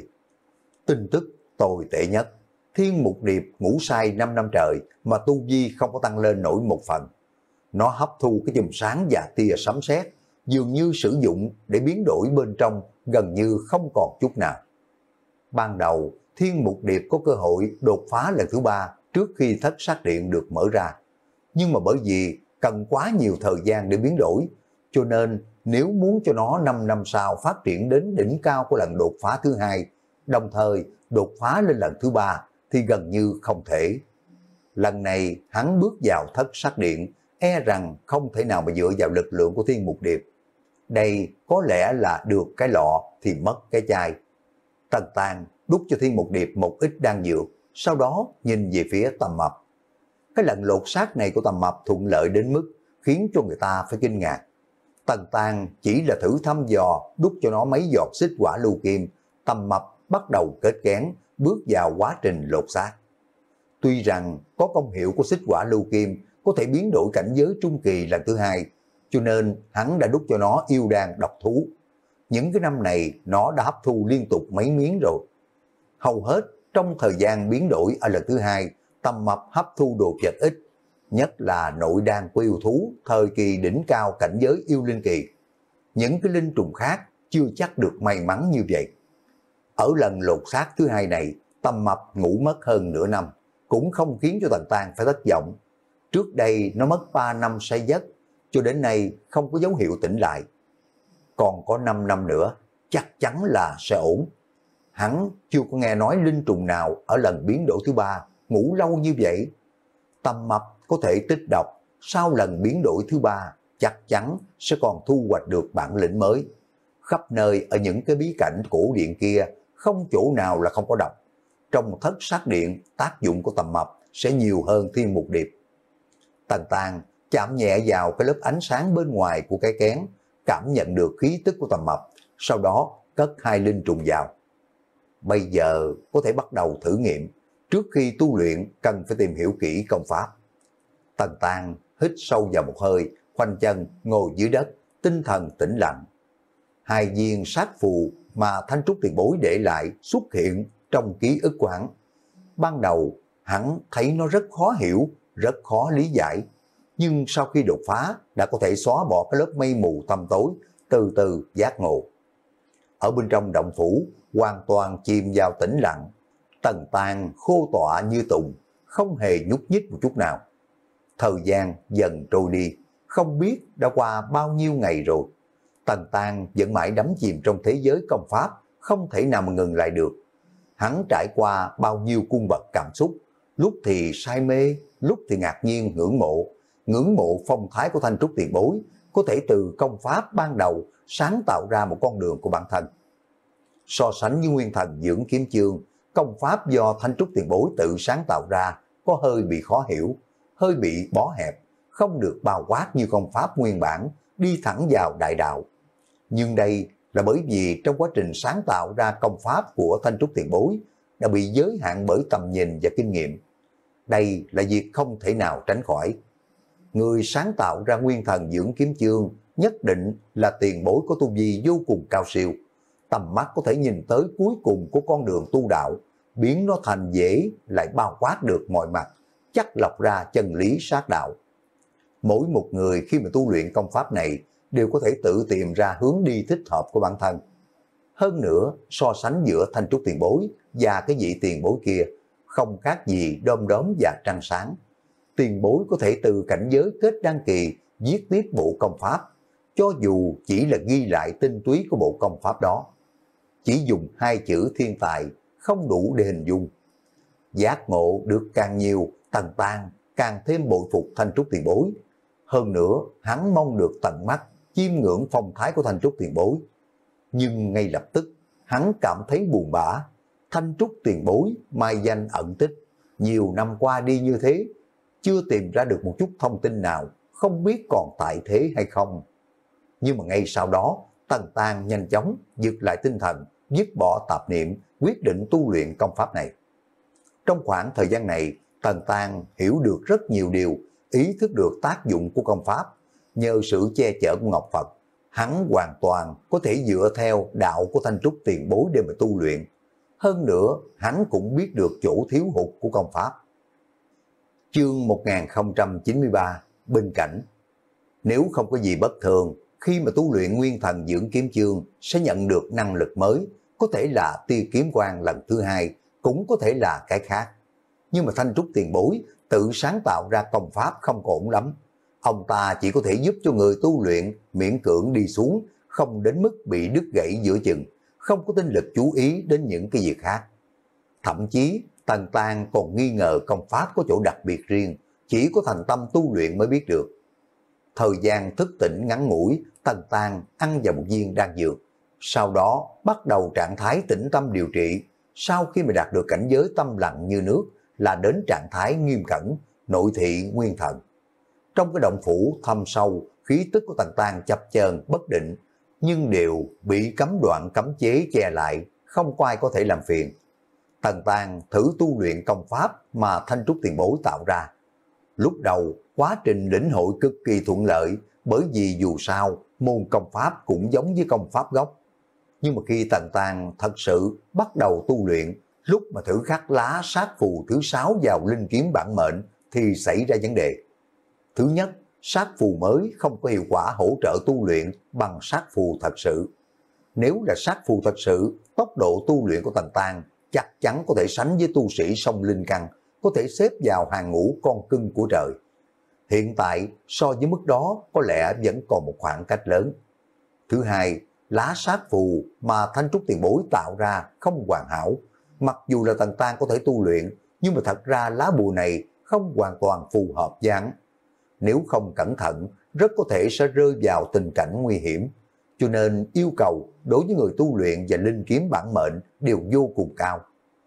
Tin tức tồi tệ nhất, Thiên Mục Điệp ngủ say năm năm trời mà tu vi không có tăng lên nổi một phần. Nó hấp thu cái chùm sáng và tia sấm sét, dường như sử dụng để biến đổi bên trong gần như không còn chút nào. Ban đầu, Thiên Mục Điệp có cơ hội đột phá lần thứ ba trước khi thất sát điện được mở ra. Nhưng mà bởi vì cần quá nhiều thời gian để biến đổi, cho nên nếu muốn cho nó năm năm sau phát triển đến đỉnh cao của lần đột phá thứ hai, đồng thời đột phá lên lần thứ ba thì gần như không thể. Lần này hắn bước vào thất sát điện, e rằng không thể nào mà dựa vào lực lượng của Thiên Mục Điệp. Đây có lẽ là được cái lọ thì mất cái chai. Tần Tang đút cho Thiên Mục Điệp một ít đan dược, sau đó nhìn về phía Tầm Mập. Cái lần lột xác này của Tầm Mập thuận lợi đến mức khiến cho người ta phải kinh ngạc. Tần Tang chỉ là thử thăm dò đút cho nó mấy giọt xích hỏa lưu kim, Tầm Mập bắt đầu kết kén, bước vào quá trình lột xác. Tuy rằng có công hiệu của xích hỏa lưu kim có thể biến đổi cảnh giới trung kỳ lần thứ hai, cho nên hắn đã đút cho nó yêu đan độc thú. Những cái năm này nó đã hấp thu liên tục mấy miếng rồi. Hầu hết trong thời gian biến đổi ở lần thứ hai, Tầm Mập hấp thu đồ vật ít, nhất là nội đan của yêu thú thời kỳ đỉnh cao cảnh giới yêu linh kỳ. Những cái linh trùng khác chưa chắc được may mắn như vậy. Ở lần lột xác thứ hai này, Tầm Mập ngủ mất hơn nửa năm, cũng không khiến cho Tần Tang phải thất vọng. Trước đây nó mất ba năm say giấc, cho đến nay không có dấu hiệu tỉnh lại. Còn có năm năm nữa, chắc chắn là sẽ ổn. Hắn chưa có nghe nói linh trùng nào ở lần biến đổi thứ ba ngủ lâu như vậy. Tầm Mập có thể tích độc, sau lần biến đổi thứ ba chắc chắn sẽ còn thu hoạch được bản lĩnh mới. Khắp nơi ở những cái bí cảnh cổ điện kia, không chỗ nào là không có độc. Trong thất sát điện, tác dụng của Tầm Mập sẽ nhiều hơn Thiên Mục Điệp. Tần Tang chạm nhẹ vào cái lớp ánh sáng bên ngoài của cái kén, cảm nhận được khí tức của Tầm Mập, sau đó cất hai linh trùng vào. Bây giờ có thể bắt đầu thử nghiệm, trước khi tu luyện cần phải tìm hiểu kỹ công pháp. Tần Tang hít sâu vào một hơi, khoanh chân ngồi dưới đất, tinh thần tĩnh lặng. Hai viên sát phù mà Thanh Trúc tiền bối để lại xuất hiện trong ký ức của hắn. Ban đầu hắn thấy nó rất khó hiểu, rất khó lý giải, nhưng sau khi đột phá đã có thể xóa bỏ cái lớp mây mù tăm tối, từ từ giác ngộ. Ở bên trong động phủ hoàn toàn chìm vào tĩnh lặng. Tần Tang khô tọa như tùng, không hề nhúc nhích một chút nào. Thời gian dần trôi đi, không biết đã qua bao nhiêu ngày rồi. Tần Tang vẫn mãi đắm chìm trong thế giới công pháp, không thể nào mà ngừng lại được. Hắn trải qua bao nhiêu cung bậc cảm xúc, lúc thì say mê, lúc thì ngạc nhiên ngưỡng mộ, ngưỡng mộ phong thái của Thanh Trúc tiền bối, có thể từ công pháp ban đầu sáng tạo ra một con đường của bản thân. So sánh với Nguyên Thần Dưỡng Kiếm Chương, công pháp do Thanh Trúc tiền bối tự sáng tạo ra có hơi bị khó hiểu, hơi bị bó hẹp, không được bao quát như công pháp nguyên bản, đi thẳng vào đại đạo. Nhưng đây là bởi vì trong quá trình sáng tạo ra công pháp của Thanh Trúc tiền bối đã bị giới hạn bởi tầm nhìn và kinh nghiệm. Đây là việc không thể nào tránh khỏi. Người sáng tạo ra Nguyên Thần Dưỡng Kiếm Chương nhất định là tiền bối có tu vi vô cùng cao siêu, tầm mắt có thể nhìn tới cuối cùng của con đường tu đạo, biến nó thành dễ lại bao quát được mọi mặt, chắc lọc ra chân lý sát đạo. Mỗi một người khi mà tu luyện công pháp này đều có thể tự tìm ra hướng đi thích hợp của bản thân. Hơn nữa, so sánh giữa Thanh Trúc tiền bối và cái vị tiền bối kia, không khác gì đom đóm và trăng sáng. Tiền bối có thể từ cảnh giới kết đăng kỳ viết tiếp bộ công pháp, cho dù chỉ là ghi lại tinh túy của bộ công pháp đó. Chỉ dùng hai chữ thiên tài không đủ để hình dung. Giác ngộ được càng nhiều, Tần Tang càng thêm bội phục Thanh Trúc tiền bối. Hơn nữa, hắn mong được tận mắt chiêm ngưỡng phong thái của Thanh Trúc tiền bối. Nhưng ngay lập tức, hắn cảm thấy buồn bã. Thanh Trúc tiền bối mai danh ẩn tích, nhiều năm qua đi như thế, chưa tìm ra được một chút thông tin nào, không biết còn tại thế hay không. Nhưng mà ngay sau đó, Tần Tang nhanh chóng giật lại tinh thần, dứt bỏ tạp niệm, quyết định tu luyện công pháp này. Trong khoảng thời gian này, Tần Tang hiểu được rất nhiều điều, ý thức được tác dụng của công pháp. Nhờ sự che chở của Ngọc Phật, hắn hoàn toàn có thể dựa theo đạo của Thanh Trúc tiền bối để mà tu luyện. Hơn nữa, hắn cũng biết được chỗ thiếu hụt của công pháp. Chương một nghìn không trăm chín mươi ba, Bình Cảnh. Nếu không có gì bất thường, khi mà tu luyện Nguyên Thần Dưỡng Kiếm Chương sẽ nhận được năng lực mới, có thể là tia kiếm quang lần thứ hai, cũng có thể là cái khác. Nhưng mà Thanh Trúc tiền bối tự sáng tạo ra công pháp không ổn lắm. Ông ta chỉ có thể giúp cho người tu luyện miễn cưỡng đi xuống, không đến mức bị đứt gãy giữa chừng, không có tinh lực chú ý đến những cái việc khác. Thậm chí, Tần Tang còn nghi ngờ công pháp có chỗ đặc biệt riêng, chỉ có thành tâm tu luyện mới biết được. Thời gian thức tỉnh ngắn ngủi, Tần Tang ăn vào một viên đan dược, sau đó bắt đầu trạng thái tĩnh tâm điều trị. Sau khi mà đạt được cảnh giới tâm lặng như nước, là đến trạng thái nghiêm cẩn, nội thị nguyên thần. Trong cái động phủ thâm sâu, khí tức của Tần Tang chập chờn bất định, nhưng đều bị cấm đoạn cấm chế che lại, không có ai có thể làm phiền. Tần Tang thử tu luyện công pháp mà Thanh Trúc tiền bối tạo ra. Lúc đầu, quá trình lĩnh hội cực kỳ thuận lợi, bởi vì dù sao, môn công pháp cũng giống với công pháp gốc. Nhưng mà khi Tần Tang thật sự bắt đầu tu luyện, lúc mà thử khắc lá sát phù thứ sáu vào linh kiếm bản mệnh thì xảy ra vấn đề. Thứ nhất, sát phù mới không có hiệu quả hỗ trợ tu luyện bằng sát phù thật sự. Nếu là sát phù thật sự, tốc độ tu luyện của Tần Tang chắc chắn có thể sánh với tu sĩ sông linh căn, có thể xếp vào hàng ngũ con cưng của trời. Hiện tại, so với mức đó, có lẽ vẫn còn một khoảng cách lớn. Thứ hai, lá sát phù mà Thanh Trúc tiền bối tạo ra không hoàn hảo. Mặc dù là Tần Tang có thể tu luyện, nhưng mà thật ra lá bùa này không hoàn toàn phù hợp với hắn. Nếu không cẩn thận, rất có thể sẽ rơi vào tình cảnh nguy hiểm. Cho nên yêu cầu đối với người tu luyện và linh kiếm bản mệnh đều vô cùng cao.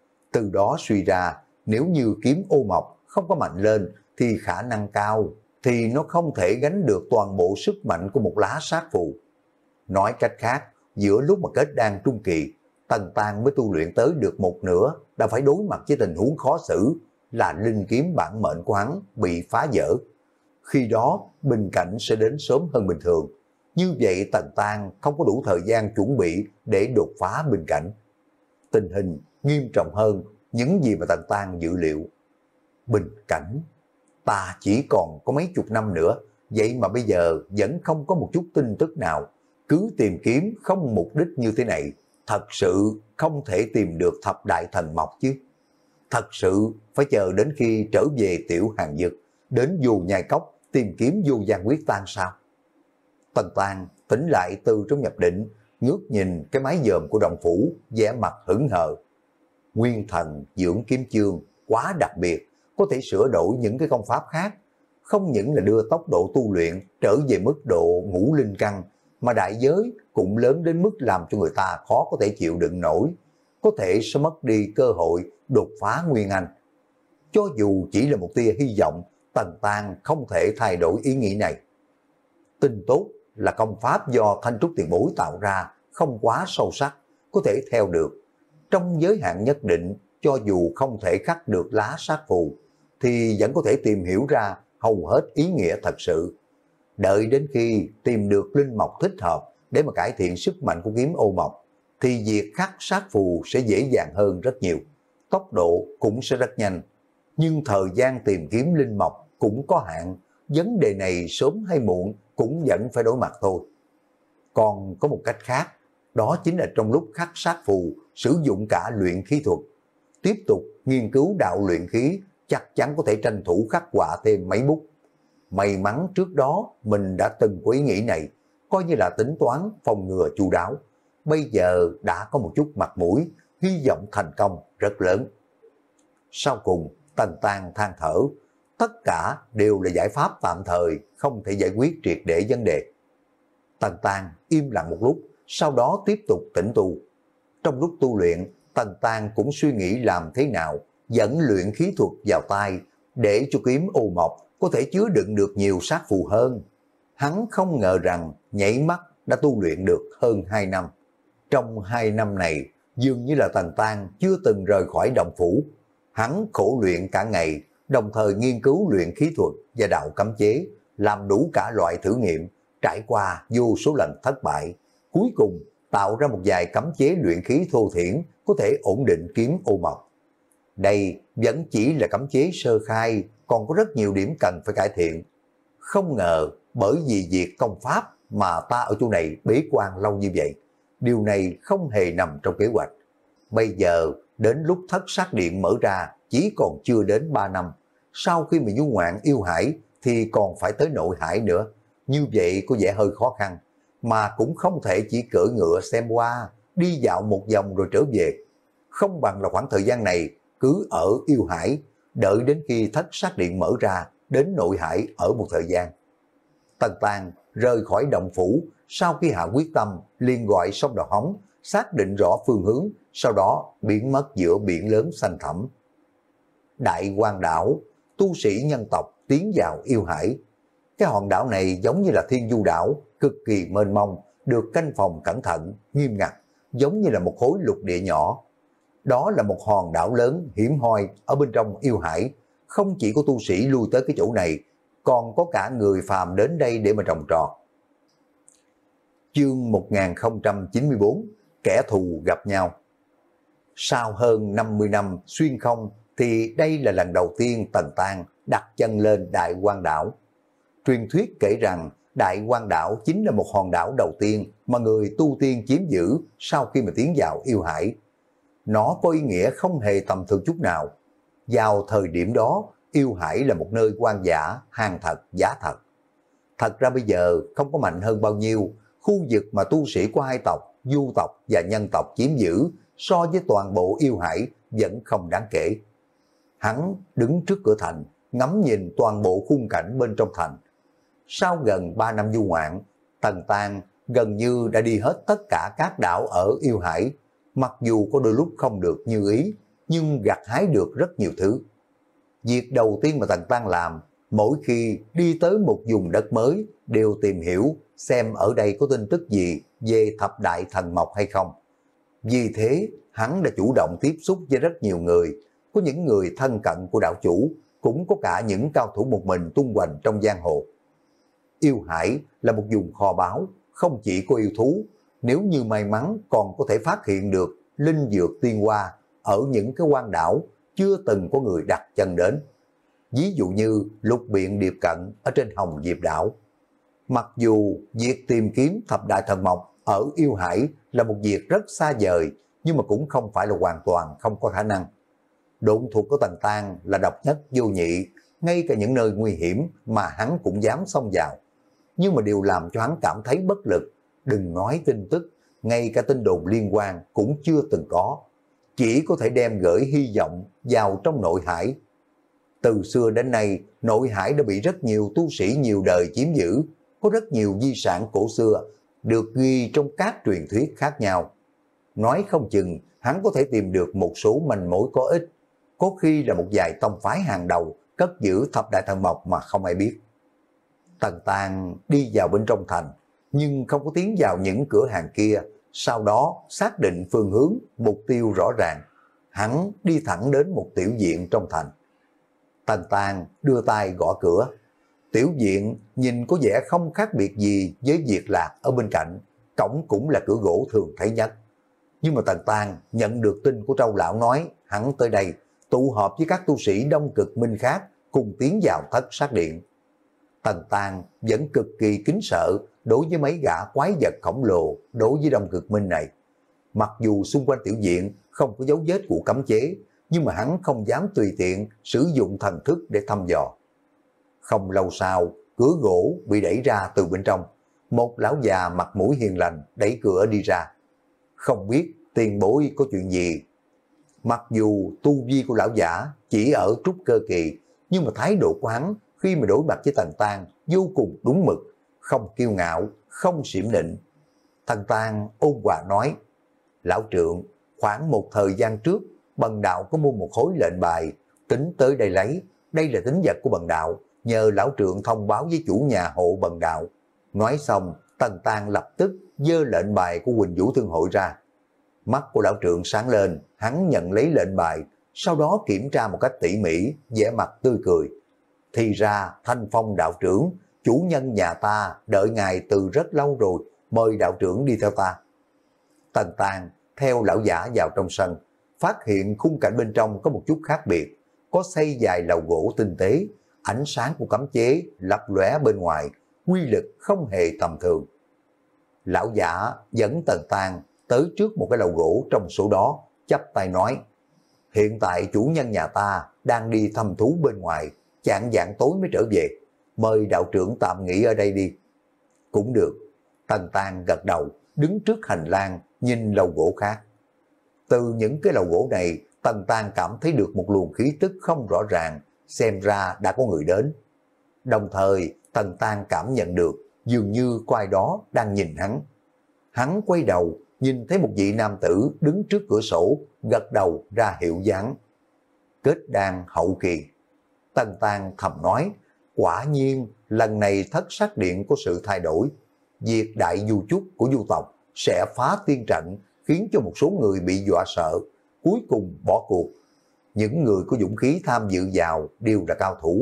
Từ đó suy ra, nếu như kiếm ô mộc không có mạnh lên thì khả năng cao thì nó không thể gánh được toàn bộ sức mạnh của một lá sát phù. Nói cách khác, giữa lúc mà kết đan trung kỳ, Tần Tang mới tu luyện tới được một nửa đã phải đối mặt với tình huống khó xử là linh kiếm bản mệnh của hắn bị phá vỡ. Khi đó, bình cảnh sẽ đến sớm hơn bình thường. Như vậy Tần Tang không có đủ thời gian chuẩn bị để đột phá bình cảnh. Tình hình nghiêm trọng hơn những gì mà Tần Tang dự liệu. Bình cảnh, ta chỉ còn có mấy chục năm nữa, vậy mà bây giờ vẫn không có một chút tin tức nào. Cứ tìm kiếm không mục đích như thế này, thật sự không thể tìm được thập đại thần mộc chứ. Thật sự phải chờ đến khi trở về tiểu hàng dực, đến vô nhai cốc tìm kiếm vô gian quyết tan sao? Tần Tang tỉnh lại từ trong nhập định, ngước nhìn cái mái dòm của động phủ, vẻ mặt hững hờ. Nguyên Thần Dưỡng Kiếm Chương quá đặc biệt, có thể sửa đổi những cái công pháp khác. không những là đưa tốc độ tu luyện trở về mức độ ngũ linh căn, mà đại giới cũng lớn đến mức làm cho người ta khó có thể chịu đựng nổi, có thể sẽ mất đi cơ hội đột phá nguyên anh. Cho dù chỉ là một tia hy vọng, Tần Tang không thể thay đổi ý nghĩ này. Tin tốt là công pháp do Thanh Trúc tiền bối tạo ra không quá sâu sắc, có thể theo được. Trong giới hạn nhất định, cho dù không thể khắc được lá sát phù, thì vẫn có thể tìm hiểu ra hầu hết ý nghĩa thật sự. Đợi đến khi tìm được linh mộc thích hợp để mà cải thiện sức mạnh của kiếm ô mộc, thì việc khắc sát phù sẽ dễ dàng hơn rất nhiều, tốc độ cũng sẽ rất nhanh. Nhưng thời gian tìm kiếm linh mộc cũng có hạn, vấn đề này sớm hay muộn cũng vẫn phải đối mặt thôi. Còn có một cách khác, đó chính là trong lúc khắc sát phù sử dụng cả luyện khí thuật. Tiếp tục nghiên cứu đạo luyện khí chắc chắn có thể tranh thủ khắc họa thêm mấy bút. May mắn trước đó mình đã từng có ý nghĩ này, coi như là tính toán phòng ngừa chu đáo. Bây giờ đã có một chút mặt mũi, hy vọng thành công rất lớn. Sau cùng, Tần Tang than thở, tất cả đều là giải pháp tạm thời, không thể giải quyết triệt để vấn đề. Tần Tang im lặng một lúc, sau đó tiếp tục tĩnh tu. Trong lúc tu luyện, Tần Tang cũng suy nghĩ làm thế nào dẫn luyện khí thuật vào tay để cho kiếm ô mộc có thể chứa đựng được nhiều sát phù hơn. Hắn không ngờ rằng nhảy mắt đã tu luyện được hơn hai năm. Trong hai năm này, dường như là Tần Tang chưa từng rời khỏi động phủ. Hắn khổ luyện cả ngày, đồng thời nghiên cứu luyện khí thuật và đạo cấm chế, làm đủ cả loại thử nghiệm, trải qua vô số lần thất bại. Cuối cùng tạo ra một vài cấm chế luyện khí thô thiển có thể ổn định kiếm ô mộc. Đây vẫn chỉ là cấm chế sơ khai, còn có rất nhiều điểm cần phải cải thiện. Không ngờ bởi vì việc công pháp mà ta ở chỗ này bế quan lâu như vậy, điều này không hề nằm trong kế hoạch. Bây giờ đến lúc thất sát điện mở ra chỉ còn chưa đến ba năm, sau khi mà du ngoạn yêu hải thì còn phải tới nội hải nữa. Như vậy có vẻ hơi khó khăn, mà cũng không thể chỉ cưỡi ngựa xem qua, đi dạo một vòng rồi trở về. Không bằng là khoảng thời gian này cứ ở yêu hải, đợi đến khi thất sát điện mở ra, đến nội hải ở một thời gian. Tần Tang rời khỏi động phủ, sau khi hạ quyết tâm, liền gọi sông Đào Hóng, xác định rõ phương hướng, sau đó biến mất giữa biển lớn xanh thẳm. Đại Quang Đảo, tu sĩ nhân tộc tiến vào yêu hải. Cái hòn đảo này giống như là Thiên Du Đảo, cực kỳ mênh mông, được canh phòng cẩn thận, nghiêm ngặt, giống như là một khối lục địa nhỏ. Đó là một hòn đảo lớn, hiểm hoi ở bên trong yêu hải. Không chỉ có tu sĩ lui tới cái chỗ này, còn có cả người phàm đến đây để mà trồng trọt. Chương một nghìn không trăm chín mươi bốn, kẻ thù gặp nhau. Sau hơn năm mươi năm xuyên không, thì đây là lần đầu tiên Tần Tang đặt chân lên Đại Quang Đảo. Truyền thuyết kể rằng Đại Quang Đảo chính là một hòn đảo đầu tiên mà người tu tiên chiếm giữ sau khi mà tiến vào yêu hải. Nó có ý nghĩa không hề tầm thường chút nào. Vào thời điểm đó, yêu hải là một nơi hoang dã, hàng thật, giá thật. Thật ra bây giờ không có mạnh hơn bao nhiêu, khu vực mà tu sĩ của hai tộc, du tộc và nhân tộc chiếm giữ so với toàn bộ yêu hải vẫn không đáng kể. Hắn đứng trước cửa thành, ngắm nhìn toàn bộ khung cảnh bên trong thành. Sau gần ba năm du ngoạn, Tần Tang gần như đã đi hết tất cả các đảo ở yêu hải. Mặc dù có đôi lúc không được như ý, nhưng gặt hái được rất nhiều thứ. Việc đầu tiên mà Tần Tang làm, mỗi khi đi tới một vùng đất mới, đều tìm hiểu xem ở đây có tin tức gì về thập đại thần mộc hay không. Vì thế, hắn đã chủ động tiếp xúc với rất nhiều người, có những người thân cận của đạo chủ, cũng có cả những cao thủ một mình tung hoành trong giang hồ. Yêu hải là một vùng kho báu, không chỉ có yêu thú, nếu như may mắn còn có thể phát hiện được linh dược tiên hoa ở những cái hoang đảo chưa từng có người đặt chân đến. Ví dụ như lục biện điệp cận ở trên Hồng Diệp đảo. Mặc dù việc tìm kiếm thập đại thần mộc ở yêu hải là một việc rất xa vời, nhưng mà cũng không phải là hoàn toàn không có khả năng. Độn thuật của Tần Tang là độc nhất vô nhị, ngay cả những nơi nguy hiểm mà hắn cũng dám xông vào. Nhưng mà điều làm cho hắn cảm thấy bất lực, đừng nói tin tức, ngay cả tin đồn liên quan cũng chưa từng có. Chỉ có thể đem gửi hy vọng vào trong nội hải. Từ xưa đến nay, nội hải đã bị rất nhiều tu sĩ nhiều đời chiếm giữ, có rất nhiều di sản cổ xưa, được ghi trong các truyền thuyết khác nhau. Nói không chừng, hắn có thể tìm được một số manh mối có ích, có khi là một vài tông phái hàng đầu, cất giữ thập đại thần mộc mà không ai biết. Tần Tàng đi vào bên trong thành, nhưng không có tiến vào những cửa hàng kia, sau đó xác định phương hướng, mục tiêu rõ ràng. Hắn đi thẳng đến một tiểu viện trong thành. Tần Tàng đưa tay gõ cửa. Tiểu viện nhìn có vẻ không khác biệt gì với Diệt Lạc ở bên cạnh, cổng cũng là cửa gỗ thường thấy nhất. Nhưng mà Tần Tàng nhận được tin của Trâu Lão nói hắn tới đây tụ họp với các tu sĩ Đông Cực Minh khác cùng tiến vào thất sát điện. Tần Tàng vẫn cực kỳ kính sợ đối với mấy gã quái vật khổng lồ đối với Đông Cực Minh này. Mặc dù xung quanh tiểu viện không có dấu vết của cấm chế, nhưng mà hắn không dám tùy tiện sử dụng thần thức để thăm dò. Không lâu sau, cửa gỗ bị đẩy ra từ bên trong. Một lão già mặt mũi hiền lành đẩy cửa đi ra. Không biết tiền bối có chuyện gì. Mặc dù tu vi của lão giả chỉ ở trúc cơ kỳ, nhưng mà thái độ của hắn khi mà đối mặt với Tần Tàng vô cùng đúng mực, không kiêu ngạo, không xiểm nịnh. Tần Tàng ôn hòa nói, lão trượng, khoảng một thời gian trước, bần đạo có mua một khối lệnh bài, tính tới đây lấy, đây là tín vật của bần đạo, nhờ lão trượng thông báo với chủ nhà hộ bần đạo. Nói xong, Tần Tàng lập tức giơ lệnh bài của Quỳnh Vũ Thương Hội ra. Mắt của lão trượng sáng lên, hắn nhận lấy lệnh bài, sau đó kiểm tra một cách tỉ mỉ, vẻ mặt tươi cười. Thì ra Thanh Phong đạo trưởng, chủ nhân nhà ta đợi ngài từ rất lâu rồi, mời đạo trưởng đi theo ta. Tần Tàng theo lão giả vào trong sân, phát hiện khung cảnh bên trong có một chút khác biệt, có xây dài lầu gỗ tinh tế, ánh sáng của cấm chế lấp lóe bên ngoài, quy lực không hề tầm thường. Lão giả dẫn Tần Tàng tới trước một cái lầu gỗ trong số đó, chắp tay nói, hiện tại chủ nhân nhà ta đang đi thăm thú bên ngoài, chạng vạng tối mới trở về, mời đạo trưởng tạm nghỉ ở đây đi. Cũng được. Tần Tàng gật đầu, đứng trước hành lang, nhìn lầu gỗ khác. Từ những cái lầu gỗ này, Tần Tàng cảm thấy được một luồng khí tức không rõ ràng, xem ra đã có người đến. Đồng thời, Tần Tàng cảm nhận được dường như có ai đó đang nhìn hắn. Hắn quay đầu, nhìn thấy một vị nam tử đứng trước cửa sổ, gật đầu ra hiệu dáng. Kết đan hậu kỳ. Tần Tàng thầm nói, quả nhiên lần này thất sát điện có sự thay đổi. Việc đại du chúc của du tộc sẽ phá tiên trận, khiến cho một số người bị dọa sợ, cuối cùng bỏ cuộc. Những người có dũng khí tham dự vào đều là cao thủ.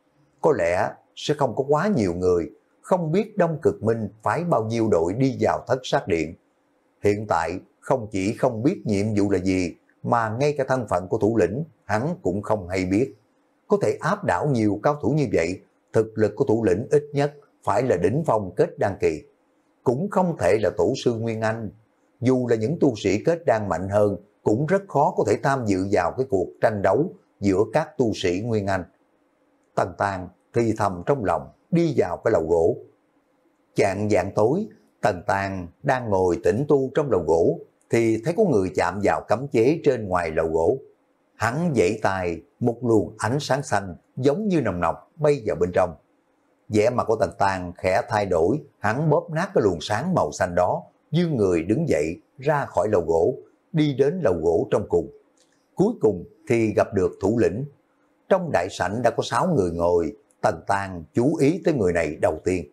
Có lẽ sẽ không có quá nhiều người, không biết Đông Cực Minh phái bao nhiêu đội đi vào thất sát điện. Hiện tại không chỉ không biết nhiệm vụ là gì, mà ngay cả thân phận của thủ lĩnh hắn cũng không hay biết. Có thể áp đảo nhiều cao thủ như vậy, thực lực của thủ lĩnh ít nhất phải là đỉnh phong kết đan kỳ, cũng không thể là tổ sư Nguyên Anh. Dù là những tu sĩ kết đan mạnh hơn, cũng rất khó có thể tham dự vào cái cuộc tranh đấu giữa các tu sĩ Nguyên Anh. Tần Tàng thì thầm trong lòng, đi vào cái lầu gỗ. Chạng vạng tối, Tần Tàng đang ngồi tĩnh tu trong lầu gỗ, thì thấy có người chạm vào cấm chế trên ngoài lầu gỗ. Hắn giãy tay, một luồng ánh sáng xanh giống như nồng nọc bay vào bên trong. Vẻ mặt của Tần Tàng khẽ thay đổi, hắn bóp nát cái luồng sáng màu xanh đó, dương người đứng dậy ra khỏi lầu gỗ, đi đến lầu gỗ trong cùng. Cuối cùng thì gặp được thủ lĩnh. Trong đại sảnh đã có sáu người ngồi, Tần Tàng chú ý tới người này đầu tiên.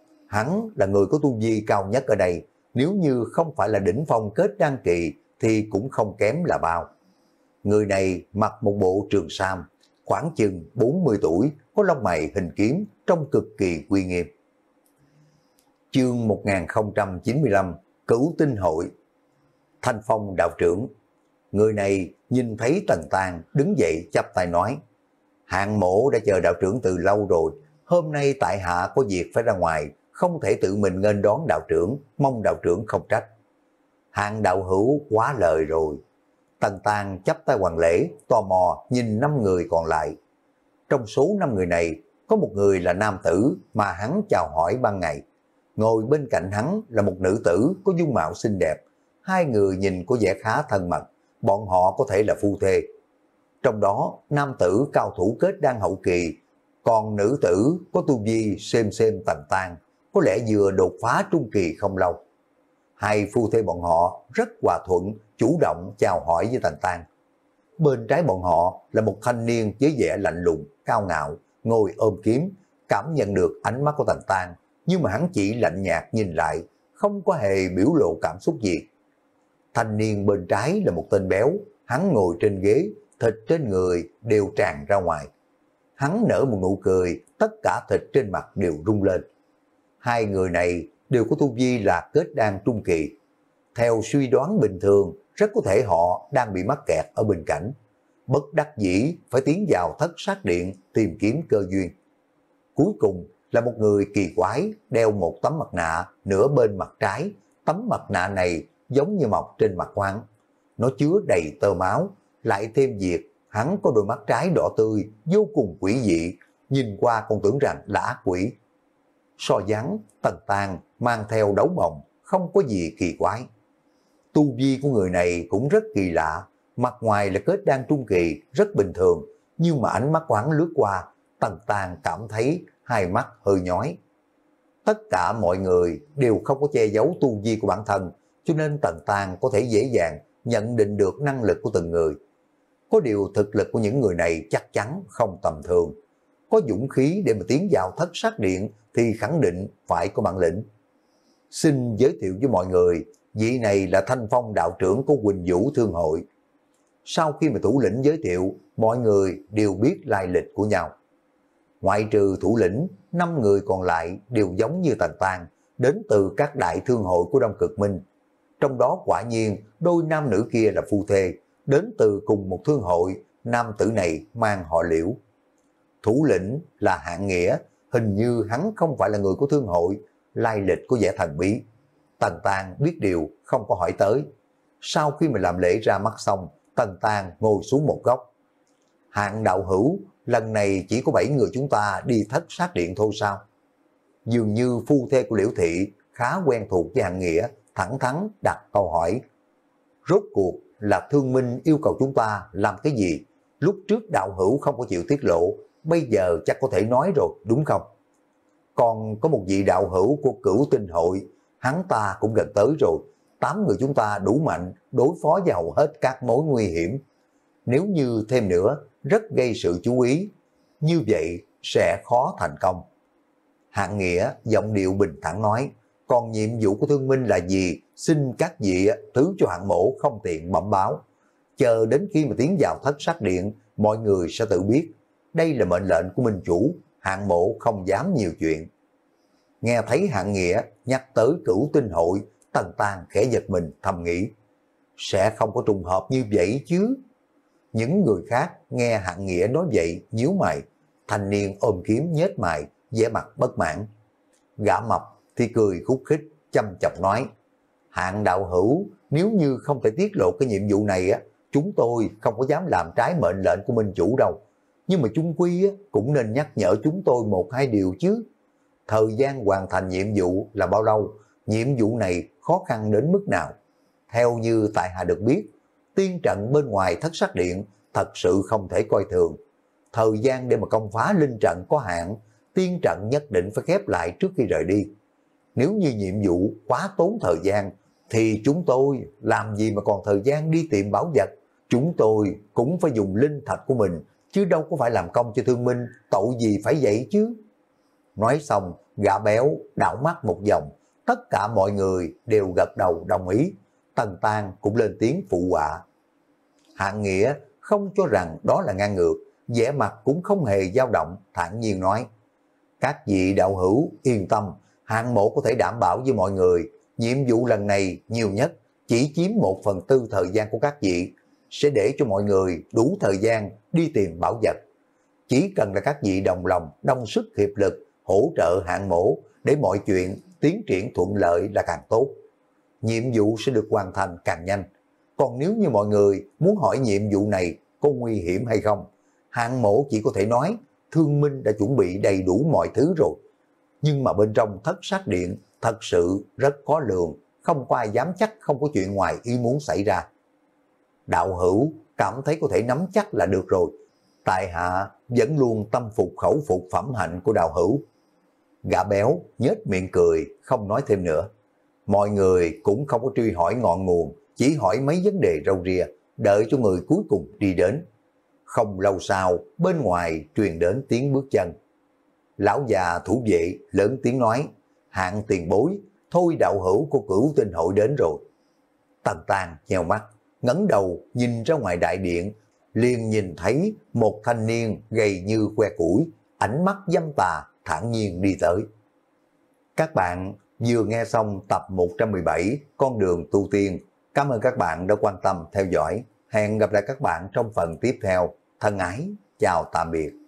Hắn là người có tu vi cao nhất ở đây, nếu như không phải là đỉnh phong kết đan kỳ thì cũng không kém là bao. Người này mặc một bộ trường sam, khoảng chừng bốn mươi tuổi, có lông mày hình kiếm, trông cực kỳ uy nghiêm. Chương một nghìn không trăm chín mươi lăm, Cửu Tinh Hội. Thanh Phong đạo trưởng. Người này nhìn thấy Tần Tàng đứng dậy chắp tay nói, Hạng Mỗ đã chờ đạo trưởng từ lâu rồi, hôm nay tại hạ có việc phải ra ngoài, không thể tự mình nghênh đón đạo trưởng, mong đạo trưởng không trách. Hạng đạo hữu quá lời rồi. Tần Tàng chắp tay hoàn lễ, tò mò nhìn năm người còn lại. Trong số năm người này, có một người là nam tử mà hắn chào hỏi ban ngày. Ngồi bên cạnh hắn là một nữ tử có dung mạo xinh đẹp. Hai người nhìn có vẻ khá thân mật, bọn họ có thể là phu thê. Trong đó nam tử cao thủ kết đan hậu kỳ, còn nữ tử có tu vi xem xem Tần Tan, có lẽ vừa đột phá trung kỳ không lâu. Hai phu thê bọn họ rất hòa thuận, chủ động chào hỏi với Tần Tan. Bên trái bọn họ là một thanh niên với vẻ lạnh lùng, cao ngạo, ngồi ôm kiếm, cảm nhận được ánh mắt của Tần Tan, nhưng mà hắn chỉ lạnh nhạt nhìn lại, không có hề biểu lộ cảm xúc gì. Thanh niên bên trái là một tên béo, hắn ngồi trên ghế, thịt trên người đều tràn ra ngoài. Hắn nở một nụ cười, tất cả thịt trên mặt đều rung lên. Hai người này đều có tu vi là kết đan trung kỳ. Theo suy đoán bình thường, rất có thể họ đang bị mắc kẹt ở bình cảnh. Bất đắc dĩ phải tiến vào thất sát điện tìm kiếm cơ duyên. Cuối cùng là một người kỳ quái đeo một tấm mặt nạ nửa bên mặt trái. Tấm mặt nạ này giống như mọc trên mặt hắn. Nó chứa đầy tơ máu, lại thêm việc hắn có đôi mắt trái đỏ tươi, vô cùng quỷ dị, nhìn qua còn tưởng rằng là ác quỷ. So dáng, Tần Tan mang theo đấu bồng, không có gì kỳ quái. Tu vi của người này cũng rất kỳ lạ, mặt ngoài là kết đan trung kỳ, rất bình thường, nhưng mà ánh mắt của hắn lướt qua, Tần Tan cảm thấy hai mắt hơi nhói. Tất cả mọi người đều không có che giấu tu vi của bản thân, cho nên Tần Tan có thể dễ dàng nhận định được năng lực của từng người. Có điều thực lực của những người này chắc chắn không tầm thường. Có dũng khí để mà tiến vào thất sát điện thì khẳng định phải có bản lĩnh. Xin giới thiệu với mọi người, vị này là Thanh Phong đạo trưởng của Quỳnh Vũ Thương hội. Sau khi mà thủ lĩnh giới thiệu, mọi người đều biết lai lịch của nhau. Ngoại trừ thủ lĩnh, năm người còn lại đều giống như Tần Tan, đến từ các đại thương hội của Đông Cực Minh. Trong đó quả nhiên đôi nam nữ kia là phu thê, đến từ cùng một thương hội, nam tử này mang họ Liễu. Thủ lĩnh là Hạng Nghĩa, hình như hắn không phải là người của thương hội, lai lịch có vẻ thần bí. Tần Tan biết điều, không có hỏi tới. Sau khi mà làm lễ ra mắt xong, Tần Tan ngồi xuống một góc. Hạng đạo hữu, lần này chỉ có bảy người chúng ta đi thất sát điện thôi sao? Dường như phu thê của Liễu Thị khá quen thuộc với Hạng Nghĩa, thẳng thắn đặt câu hỏi. Rốt cuộc là thương minh yêu cầu chúng ta làm cái gì? Lúc trước đạo hữu không có chịu tiết lộ, bây giờ chắc có thể nói rồi, đúng không? Còn có một vị đạo hữu của Cửu Tinh hội, hắn ta cũng gần tới rồi. Tám người chúng ta đủ mạnh đối phó với hầu hết các mối nguy hiểm. Nếu như thêm nữa, rất gây sự chú ý. Như vậy sẽ khó thành công. Hạng Nghĩa giọng điệu bình thản nói, còn nhiệm vụ của thương minh là gì? Xin các vị thứ cho Hạng mổ không tiện bẩm báo. Chờ đến khi mà tiến vào thất sát điện, mọi người sẽ tự biết. Đây là mệnh lệnh của minh chủ, Hạng mổ không dám nhiều chuyện. Nghe thấy Hạng Nghĩa nhắc tới Cửu Tinh hội, Tần Tan khẽ giật mình thầm nghĩ. Sẽ không có trùng hợp như vậy chứ. Những người khác nghe Hạng Nghĩa nói vậy nhíu mày. Thanh niên ôm kiếm nhếch mày, vẻ mặt bất mãn. Gã mập thì cười khúc khích, chăm chọc nói. Hạng đạo hữu, nếu như không thể tiết lộ cái nhiệm vụ này á, chúng tôi không có dám làm trái mệnh lệnh của minh chủ đâu. Nhưng mà chung quy á, cũng nên nhắc nhở chúng tôi một hai điều chứ. Thời gian hoàn thành nhiệm vụ là bao lâu? Nhiệm vụ này khó khăn đến mức nào? Theo như tại hạ được biết, tiên trận bên ngoài thất sát điện thật sự không thể coi thường. Thời gian để mà công phá linh trận có hạn, tiên trận nhất định phải khép lại trước khi rời đi. Nếu như nhiệm vụ quá tốn thời gian, thì chúng tôi làm gì mà còn thời gian đi tìm bảo vật. Chúng tôi cũng phải dùng linh thạch của mình, chứ đâu có phải làm công cho thương minh, tội gì phải vậy chứ. Nói xong, gã béo đảo mắt một vòng, tất cả mọi người đều gật đầu đồng ý. Tần Tan cũng lên tiếng phụ họa. Hạng Nghĩa không cho rằng đó là ngang ngược, vẻ mặt cũng không hề dao động, thản nhiên nói. Các vị đạo hữu yên tâm, Hạng mộ có thể đảm bảo với mọi người, nhiệm vụ lần này nhiều nhất chỉ chiếm một phần tư thời gian của các vị, sẽ để cho mọi người đủ thời gian đi tìm bảo vật. Chỉ cần là các vị đồng lòng, đồng sức hiệp lực, hỗ trợ Hạng mộ để mọi chuyện tiến triển thuận lợi là càng tốt. Nhiệm vụ sẽ được hoàn thành càng nhanh. Còn nếu như mọi người muốn hỏi nhiệm vụ này có nguy hiểm hay không, Hạng mộ chỉ có thể nói thương minh đã chuẩn bị đầy đủ mọi thứ rồi. Nhưng mà bên trong thất sát điện thật sự rất khó lường, không có ai dám chắc không có chuyện ngoài ý muốn xảy ra. Đạo hữu, cảm thấy có thể nắm chắc là được rồi. Tại hạ vẫn luôn tâm phục khẩu phục phẩm hạnh của đạo hữu. Gã béo nhếch miệng cười, không nói thêm nữa. Mọi người cũng không có truy hỏi ngọn nguồn, chỉ hỏi mấy vấn đề râu ria, đợi cho người cuối cùng đi đến. Không lâu sau, bên ngoài truyền đến tiếng bước chân. Lão già thủ vệ lớn tiếng nói, Hạng tiền bối, thôi đạo hữu của Cửu Tinh hội đến rồi. Tần Tàn nheo mắt, ngẩng đầu nhìn ra ngoài đại điện, liền nhìn thấy một thanh niên gầy như que củi, ánh mắt dâm tà, thản nhiên đi tới. Các bạn vừa nghe xong tập một trăm mười bảy Con đường tu tiên. Cảm ơn các bạn đã quan tâm theo dõi. Hẹn gặp lại các bạn trong phần tiếp theo. Thân ái, chào tạm biệt.